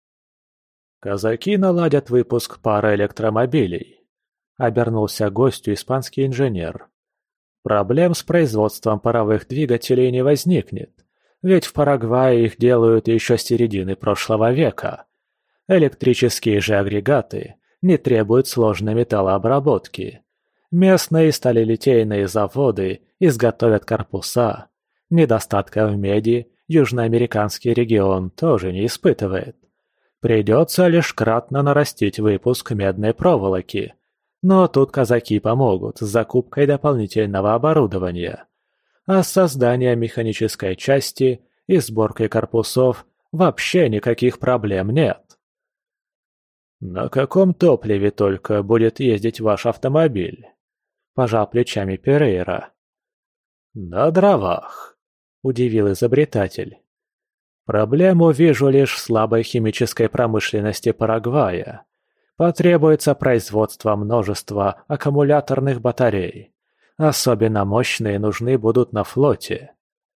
«Казаки наладят выпуск пары электромобилей», — обернулся к гостю испанский инженер. «Проблем с производством паровых двигателей не возникнет, ведь в Парагвае их делают еще с середины прошлого века. Электрические же агрегаты не требуют сложной металлообработки. Местные сталелитейные заводы изготовят корпуса. Недостатка в меди южноамериканский регион тоже не испытывает. Придется лишь кратно нарастить выпуск медной проволоки. Но тут казаки помогут с закупкой дополнительного оборудования. А с созданием механической части и сборкой корпусов вообще никаких проблем нет. «На каком топливе только будет ездить ваш автомобиль?» – пожал плечами Перейра. «На дровах», – удивил изобретатель. «Проблему вижу лишь в слабой химической промышленности Парагвая. Потребуется производство множества аккумуляторных батарей. Особенно мощные нужны будут на флоте».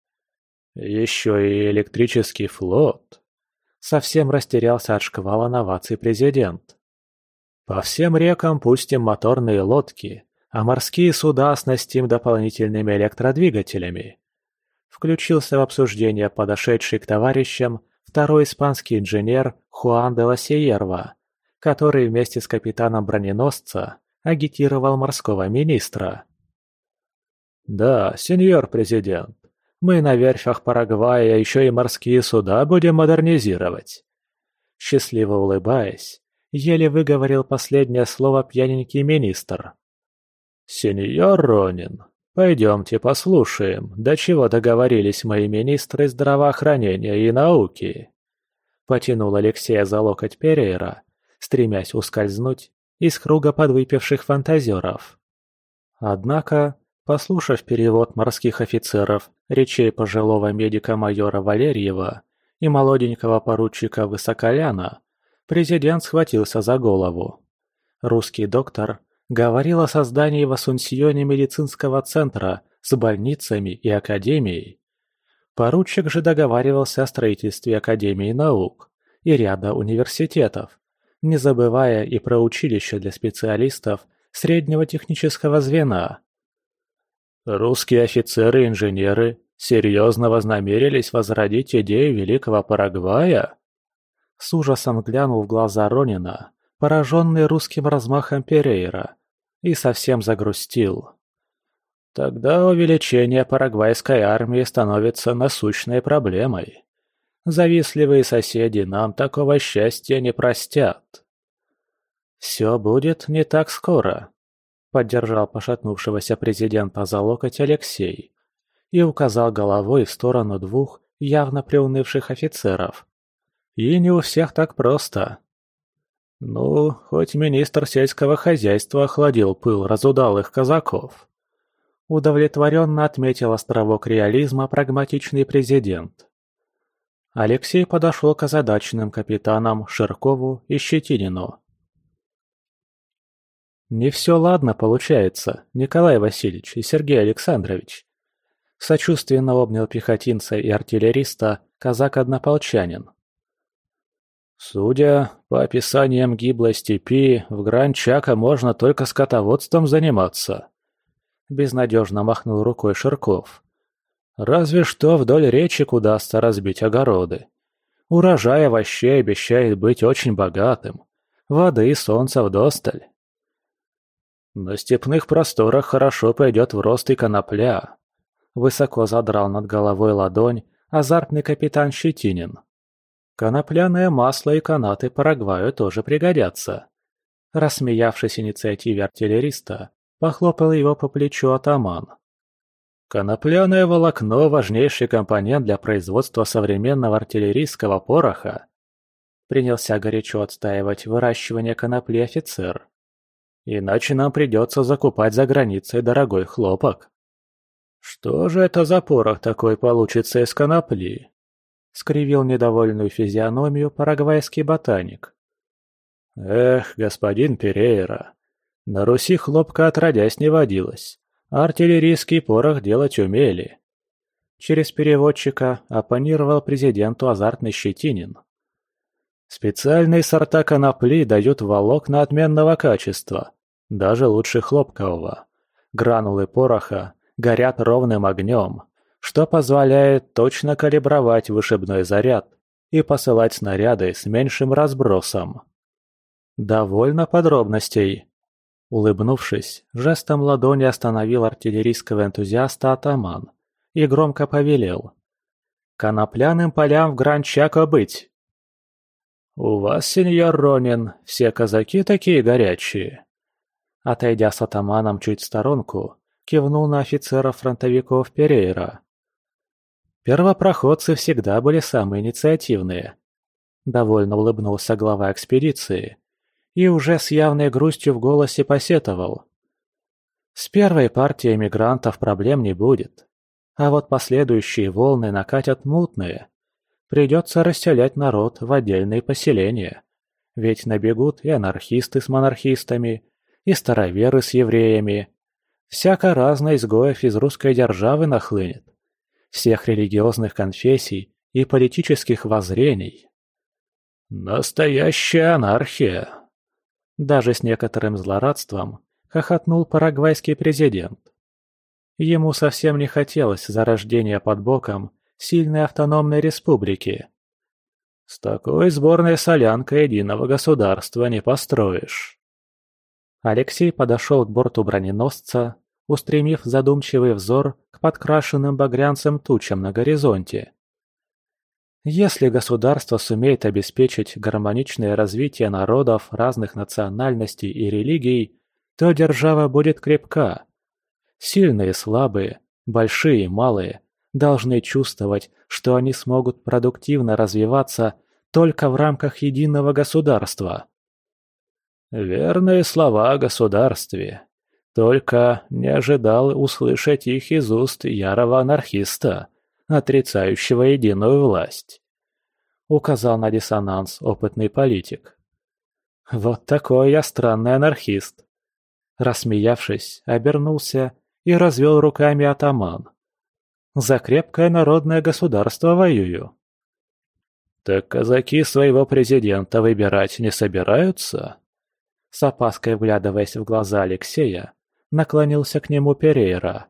«Еще и электрический флот», — совсем растерялся от шквала новаций президент. «По всем рекам пустим моторные лодки, а морские суда оснастим дополнительными электродвигателями». Включился в обсуждение подошедший к товарищам второй испанский инженер Хуан де ла Сиерва, который вместе с капитаном броненосца агитировал морского министра. «Да, сеньор президент, Мы на верфях Парагвая еще и морские суда будем модернизировать». Счастливо улыбаясь, еле выговорил последнее слово пьяненький министр. «Сеньор Ронин, пойдемте послушаем, до чего договорились мои министры здравоохранения и науки». Потянул Алексея за локоть Перейра, стремясь ускользнуть из круга подвыпивших фантазеров. Однако, послушав перевод морских офицеров речей пожилого медика-майора Валерьева и молоденького поручика Высоколяна, президент схватился за голову. Русский доктор говорил о создании в Асунсьоне медицинского центра с больницами и академией. Поручик же договаривался о строительстве Академии наук и ряда университетов, не забывая и про училища для специалистов среднего технического звена. Русские офицеры и инженеры серьезно вознамерились возродить идею Великого Парагвая? С ужасом глянул в глаза Ронина, пораженный русским размахом Перейра, и совсем загрустил. Тогда увеличение парагвайской армии становится насущной проблемой. Завистливые соседи нам такого счастья не простят. «Все будет не так скоро», — поддержал пошатнувшегося президента за локоть Алексей и указал головой в сторону двух явно приунывших офицеров. «И не у всех так просто». Ну, хоть министр сельского хозяйства охладил пыл разудалых казаков. Удовлетворенно отметил островок реализма прагматичный президент. Алексей подошел к озадаченным капитанам Ширкову и Щетинину. «Не все ладно получается, Николай Васильевич и Сергей Александрович», сочувственно обнял пехотинца и артиллериста казак-однополчанин. «Судя по описаниям гиблой степи, в Гранд-Чако можно только скотоводством заниматься», — безнадежно махнул рукой Ширков. «Разве что вдоль речек удастся разбить огороды. Урожай овощей обещает быть очень богатым, воды и солнца вдосталь. На степных просторах хорошо пойдет в рост и конопля», — высоко задрал над головой ладонь азартный капитан Щетинин. «Конопляное масло и канаты Парагваю тоже пригодятся». Рассмеявшись инициативе артиллериста, похлопал его по плечу атаман. «Конопляное волокно – важнейший компонент для производства современного артиллерийского пороха», принялся горячо отстаивать выращивание конопли офицер. «Иначе нам придется закупать за границей дорогой хлопок». «Что же это за порох такой получится из конопли?» — скривил недовольную физиономию парагвайский ботаник. «Эх, господин Перейра, на Руси хлопка отродясь не водилось, а артиллерийский порох делать умели». Через переводчика оппонировал президенту азартный Щетинин. «Специальные сорта конопли дают волокна отменного качества, даже лучше хлопкового. Гранулы пороха горят ровным огнем, что позволяет точно калибровать вышибной заряд и посылать снаряды с меньшим разбросом». «Довольно подробностей». Улыбнувшись, жестом ладони остановил артиллерийского энтузиаста атаман и громко повелел: «Конопляным полям в Гранд-Чако быть!» «У вас, сеньор Ронин, все казаки такие горячие?» Отойдя с атаманом чуть в сторонку, кивнул на офицеров-фронтовиков Перейра. «Первопроходцы всегда были самые инициативные», — довольно улыбнулся глава экспедиции и уже с явной грустью в голосе посетовал. «С первой партией мигрантов проблем не будет, а вот последующие волны накатят мутные. Придется расселять народ в отдельные поселения, ведь набегут и анархисты с монархистами, и староверы с евреями. Всяко разно изгоев из русской державы нахлынет, всех религиозных конфессий и политических воззрений». «Настоящая анархия!» Даже с некоторым злорадством хохотнул парагвайский президент. Ему совсем не хотелось зарождения под боком сильной автономной республики. С такой сборной солянкой единого государства не построишь. Алексей подошел к борту броненосца, устремив задумчивый взор к подкрашенным багрянцем тучам на горизонте. Если государство сумеет обеспечить гармоничное развитие народов разных национальностей и религий, то держава будет крепка. Сильные и слабые, большие и малые должны чувствовать, что они смогут продуктивно развиваться только в рамках единого государства. Верные слова о государстве. Только не ожидал услышать их из уст ярого анархиста, отрицающего единую власть. Указал на диссонанс опытный политик. Вот такой я странный анархист. Рассмеявшись, обернулся и развел руками атаман. За крепкое народное государство воюю. Так казаки своего президента выбирать не собираются? С опаской вглядываясь в глаза Алексея, наклонился к нему Перейра.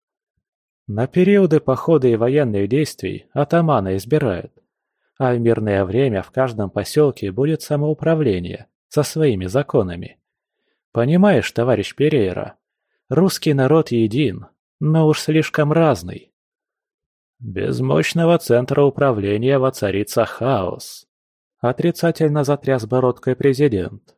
На периоды похода и военных действий атамана избирают, а в мирное время в каждом поселке будет самоуправление со своими законами. Понимаешь, товарищ Перейра, русский народ един, но уж слишком разный. Без мощного центра управления воцарится хаос. Отрицательно затряс бородкой президент.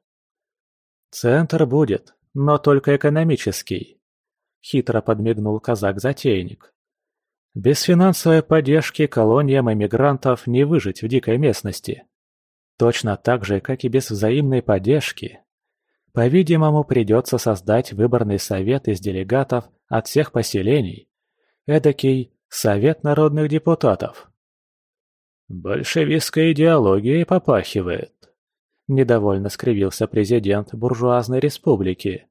Центр будет, но только экономический. Хитро подмигнул казак-затейник. Без финансовой поддержки колониям эмигрантов не выжить в дикой местности. Точно так же, как и без взаимной поддержки. По-видимому, придется создать выборный совет из делегатов от всех поселений. Эдакий совет народных депутатов. Большевистской идеологией попахивает. Недовольно скривился президент буржуазной республики.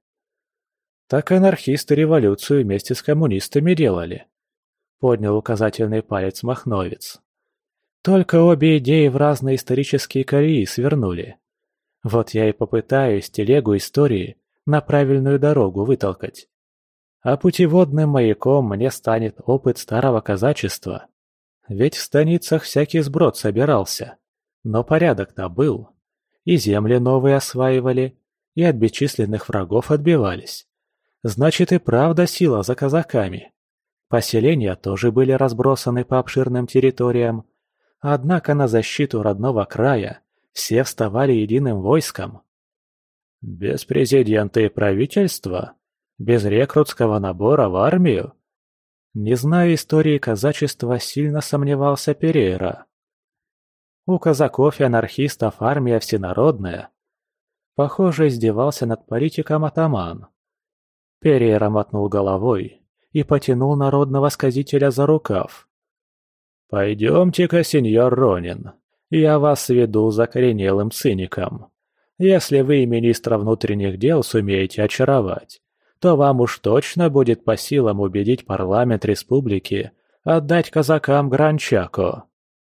Так анархисты революцию вместе с коммунистами делали. Поднял указательный палец махновец. Только обе идеи в разные исторические колеи свернули. Вот я и попытаюсь телегу истории на правильную дорогу вытолкать. А путеводным маяком мне станет опыт старого казачества. Ведь в станицах всякий сброд собирался. Но порядок-то был. И земли новые осваивали, и от бесчисленных врагов отбивались. Значит, и правда сила за казаками. Поселения тоже были разбросаны по обширным территориям. Однако на защиту родного края все вставали единым войском. Без президента и правительства? Без рекрутского набора в армию? Не зная истории казачества, сильно сомневался Перейра. У казаков и анархистов армия всенародная. Похоже, издевался над политиком атаман. Перейра мотнул головой и потянул народного сказителя за рукав. «Пойдемте-ка, сеньор Ронин, я вас сведу закоренелым циником. Если вы министра внутренних дел сумеете очаровать, то вам уж точно будет по силам убедить парламент республики отдать казакам Гран-Чако».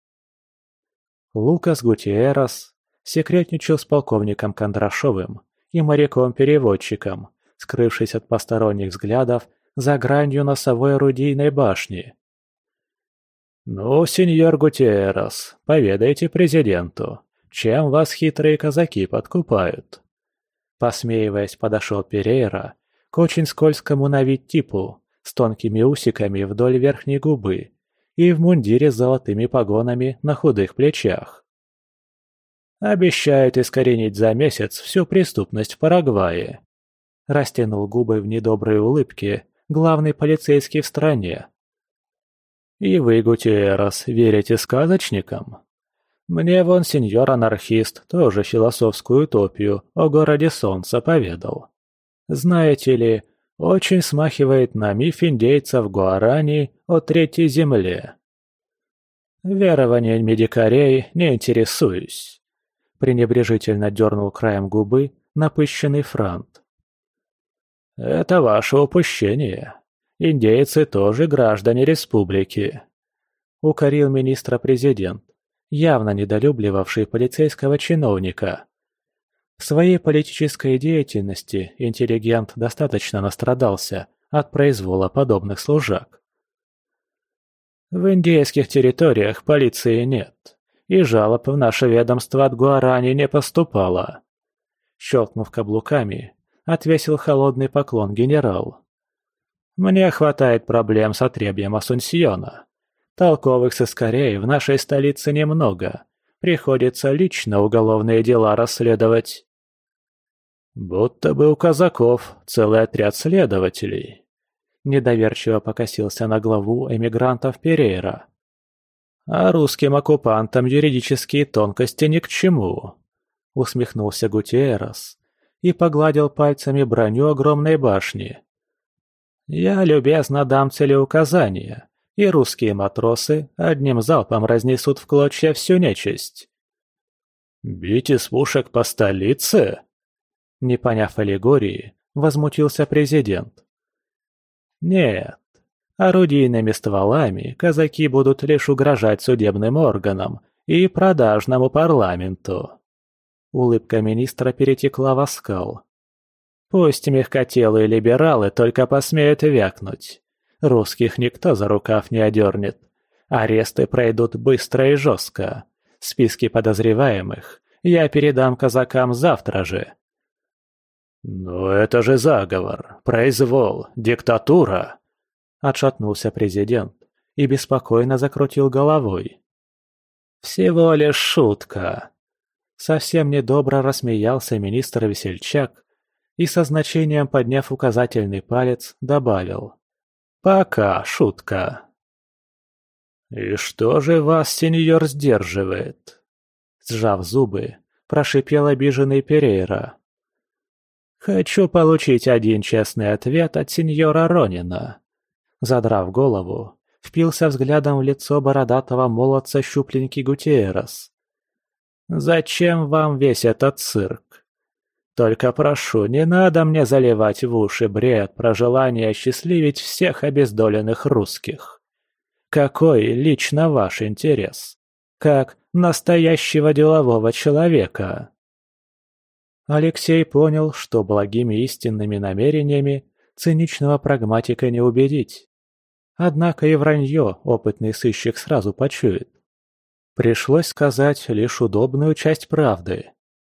Лукас Гутиеррес секретничал с полковником Кондрашовым и моряком-переводчиком, скрывшись от посторонних взглядов за гранью носовой орудийной башни. «Ну, сеньор Гутиеррес, поведайте президенту, чем вас хитрые казаки подкупают?» Посмеиваясь, подошел Перейра к очень скользкому на вид типу с тонкими усиками вдоль верхней губы и в мундире с золотыми погонами на худых плечах. «Обещают искоренить за месяц всю преступность в Парагвае», – растянул губы в недоброй улыбке главный полицейский в стране. «И вы, Гутиеррес, верите сказочникам? Мне вон сеньор-анархист тоже философскую утопию о городе солнца поведал. Знаете ли, очень смахивает на миф индейцев Гуарани о третьей земле. Верованиями дикарей не интересуюсь», – пренебрежительно дернул краем губы напыщенный франт. «Это ваше упущение. Индейцы тоже граждане республики», – укорил министра-президент, явно недолюбливавший полицейского чиновника. В своей политической деятельности интеллигент достаточно настрадался от произвола подобных служак. «В индейских территориях полиции нет, и жалоб в наше ведомство от Гуарани не поступало», – щелкнув каблуками, отвесил холодный поклон генерал. Мне хватает проблем с отребьем Асунсьона. Толковых сыскарей в нашей столице немного. Приходится лично уголовные дела расследовать. Будто бы у казаков целый отряд следователей. Недоверчиво покосился на главу эмигрантов Перейра. А русским оккупантам юридические тонкости ни к чему. Усмехнулся Гутиеррес и погладил пальцами броню огромной башни. Я любезно дам целеуказания, и русские матросы одним залпом разнесут в клочья всю нечисть. «Бить из пушек по столице?» Не поняв аллегории, возмутился президент. «Нет, орудийными стволами казаки будут лишь угрожать судебным органам и продажному парламенту». Улыбка министра перетекла в оскал. «Пусть мягкотелые либералы только посмеют вякнуть. Русских никто за рукав не одернет. Аресты пройдут быстро и жестко. Списки подозреваемых я передам казакам завтра же». «Но это же заговор, произвол, диктатура!» Отшатнулся президент и беспокойно закрутил головой. «Всего лишь шутка!» Совсем недобро рассмеялся министр Весельчак и со значением, подняв указательный палец, добавил. «Пока шутка». «И что же вас, сеньор, сдерживает?» Сжав зубы, прошипел обиженный Перейра. «Хочу получить один честный ответ от сеньора Ронина». Задрав голову, впился взглядом в лицо бородатого молодца щупленький Гутиеррес. «Зачем вам весь этот цирк? Только прошу, не надо мне заливать в уши бред про желание осчастливить всех обездоленных русских. Какой лично ваш интерес? Как настоящего делового человека?» Алексей понял, что благими истинными намерениями циничного прагматика не убедить. Однако и вранье опытный сыщик сразу почует. Пришлось сказать лишь удобную часть правды.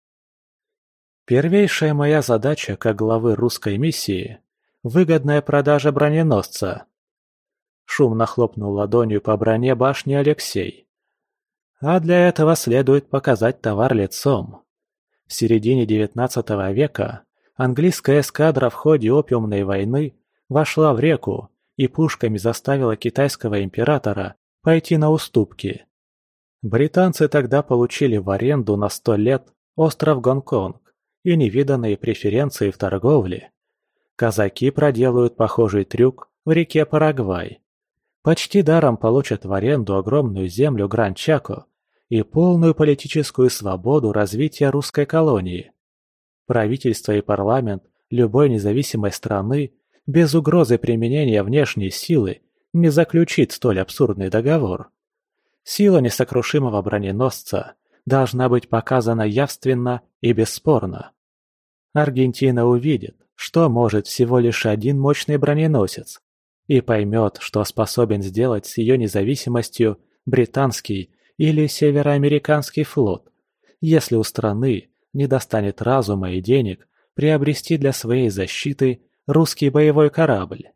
Первейшая моя задача как главы русской миссии – выгодная продажа броненосца. Шумно хлопнул ладонью по броне башни Алексей. А для этого следует показать товар лицом. В середине девятнадцатого века английская эскадра в ходе опиумной войны вошла в реку и пушками заставила китайского императора пойти на уступки. Британцы тогда получили в аренду на сто лет остров Гонконг и невиданные преференции в торговле. Казаки проделают похожий трюк в реке Парагвай. Почти даром получат в аренду огромную землю Гранд-Чако и полную политическую свободу развития русской колонии. Правительство и парламент любой независимой страны без угрозы применения внешней силы не заключит столь абсурдный договор. Сила несокрушимого броненосца должна быть показана явственно и бесспорно. Аргентина увидит, что может всего лишь один мощный броненосец, и поймет, что способен сделать с ее независимостью британский или североамериканский флот, если у страны не достанет разума и денег приобрести для своей защиты русский боевой корабль.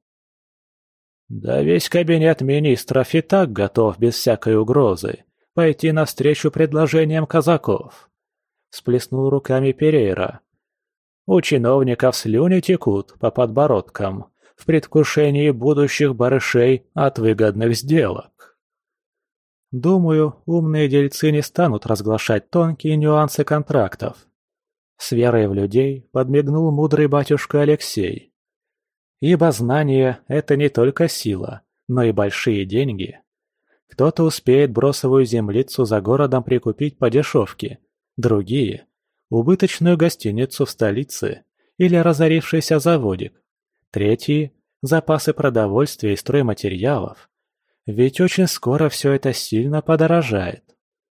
Да весь кабинет министров и так готов без всякой угрозы пойти навстречу предложениям казаков. Сплеснул руками Перейра. У чиновников слюни текут по подбородкам в предвкушении будущих барышей от выгодных сделок. Думаю, умные дельцы не станут разглашать тонкие нюансы контрактов. С верой в людей подмигнул мудрый батюшка Алексей. Ибо знание – это не только сила, но и большие деньги. Кто-то успеет бросовую землицу за городом прикупить по дешевке, другие – убыточную гостиницу в столице или разорившийся заводик, третьи – запасы продовольствия и стройматериалов. Ведь очень скоро все это сильно подорожает.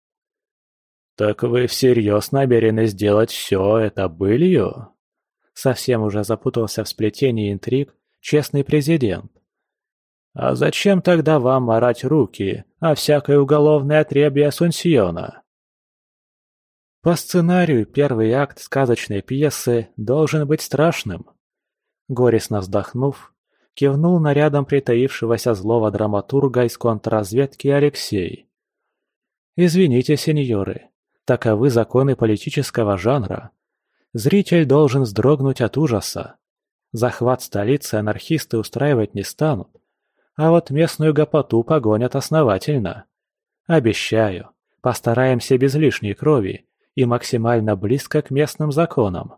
«Так вы всерьез намерены сделать все это былью?» Совсем уже запутался в сплетении интриг честный президент. «А зачем тогда вам марать руки о всякой уголовной отребье Асунсьона?» По сценарию первый акт сказочной пьесы должен быть страшным. Горестно вздохнув, кивнул на рядом притаившегося злого драматурга из контрразведки Алексей. «Извините, сеньоры, таковы законы политического жанра. Зритель должен вздрогнуть от ужаса. Захват столицы анархисты устраивать не станут, а вот местную гопоту погонят основательно. Обещаю, постараемся без лишней крови и максимально близко к местным законам».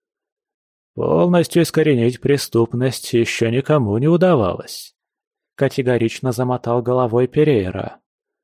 «Полностью искоренить преступность еще никому не удавалось», — категорично замотал головой Перейра.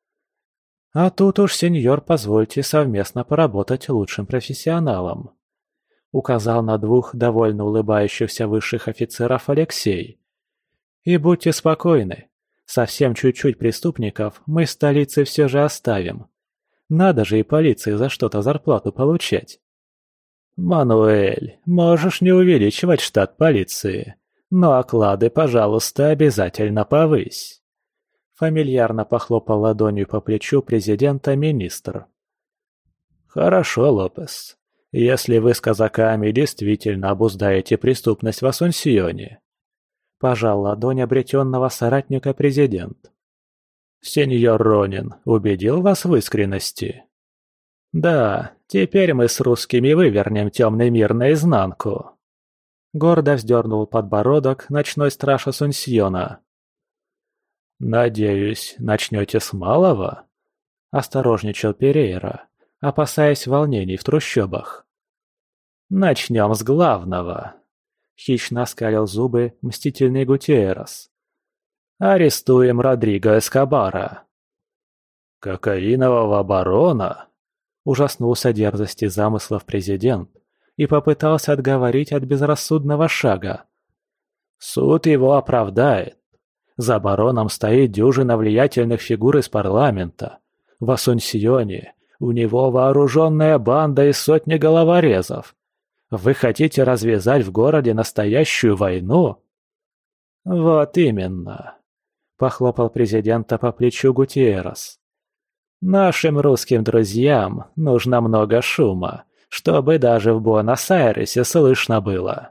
«А тут уж, сеньор, позвольте совместно поработать лучшим профессионалом», — указал на двух довольно улыбающихся высших офицеров Алексей. «И будьте спокойны, совсем чуть-чуть преступников мы в столице все же оставим. Надо же и полиции за что-то зарплату получать». «Мануэль, можешь не увеличивать штат полиции, но оклады, пожалуйста, обязательно повысь». Фамильярно похлопал ладонью по плечу президента министр. «Хорошо, Лопес, если вы с казаками действительно обуздаете преступность в Асунсьоне», — пожал ладонь обретенного соратника президент. «Сеньор Ронин убедил вас в искренности?» «Да, теперь мы с русскими вывернем темный мир наизнанку». Гордо вздернул подбородок ночной страж Асунсьона. «Надеюсь, начнете с малого?» – осторожничал Перейра, опасаясь волнений в трущобах. «Начнем с главного», – хищно оскалил зубы мстительный Гутиеррес. «Арестуем Родриго Эскобара». «Кокаинового барона?» – ужаснулся дерзости замыслов президент и попытался отговорить от безрассудного шага. «Суд его оправдает. За бароном стоит дюжина влиятельных фигур из парламента. В Асунсьоне у него вооруженная банда из сотни головорезов. Вы хотите развязать в городе настоящую войну?» «Вот именно», — похлопал президента по плечу Гутиеррес. «Нашим русским друзьям нужно много шума, чтобы даже в Буэнос-Айресе слышно было».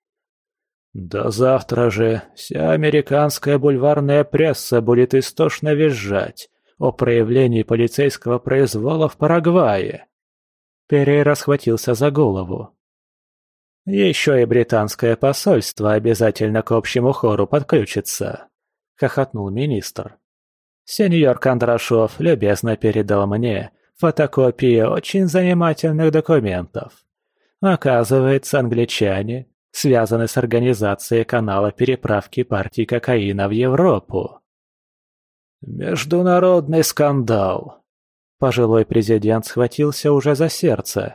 «Да завтра же вся американская бульварная пресса будет истошно визжать о проявлении полицейского произвола в Парагвае». Перейра схватился за голову. «Еще и британское посольство обязательно к общему хору подключится», — хохотнул министр. «Сеньор Кондрашов любезно передал мне фотокопии очень занимательных документов. Оказывается, англичане связаны с организацией канала переправки партии кокаина в Европу». «Международный скандал!» Пожилой президент схватился уже за сердце.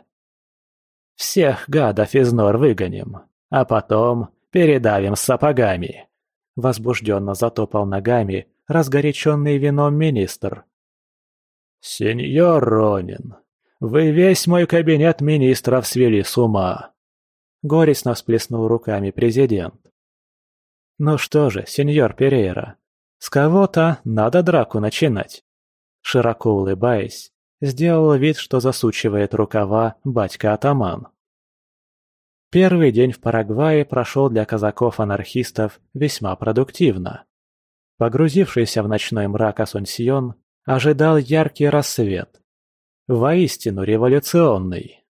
«Всех гадов из нор выгоним, а потом передавим с сапогами!» Возбужденно затопал ногами разгоряченный вином министр. «Сеньор Ронин, вы весь мой кабинет министров свели с ума!» Горестно всплеснул руками президент. «Ну что же, сеньор Перейра, с кого-то надо драку начинать!» Широко улыбаясь, сделал вид, что засучивает рукава батька-атаман. Первый день в Парагвае прошел для казаков-анархистов весьма продуктивно. Погрузившийся в ночной мрак Асунсьон ожидал яркий рассвет. Воистину революционный.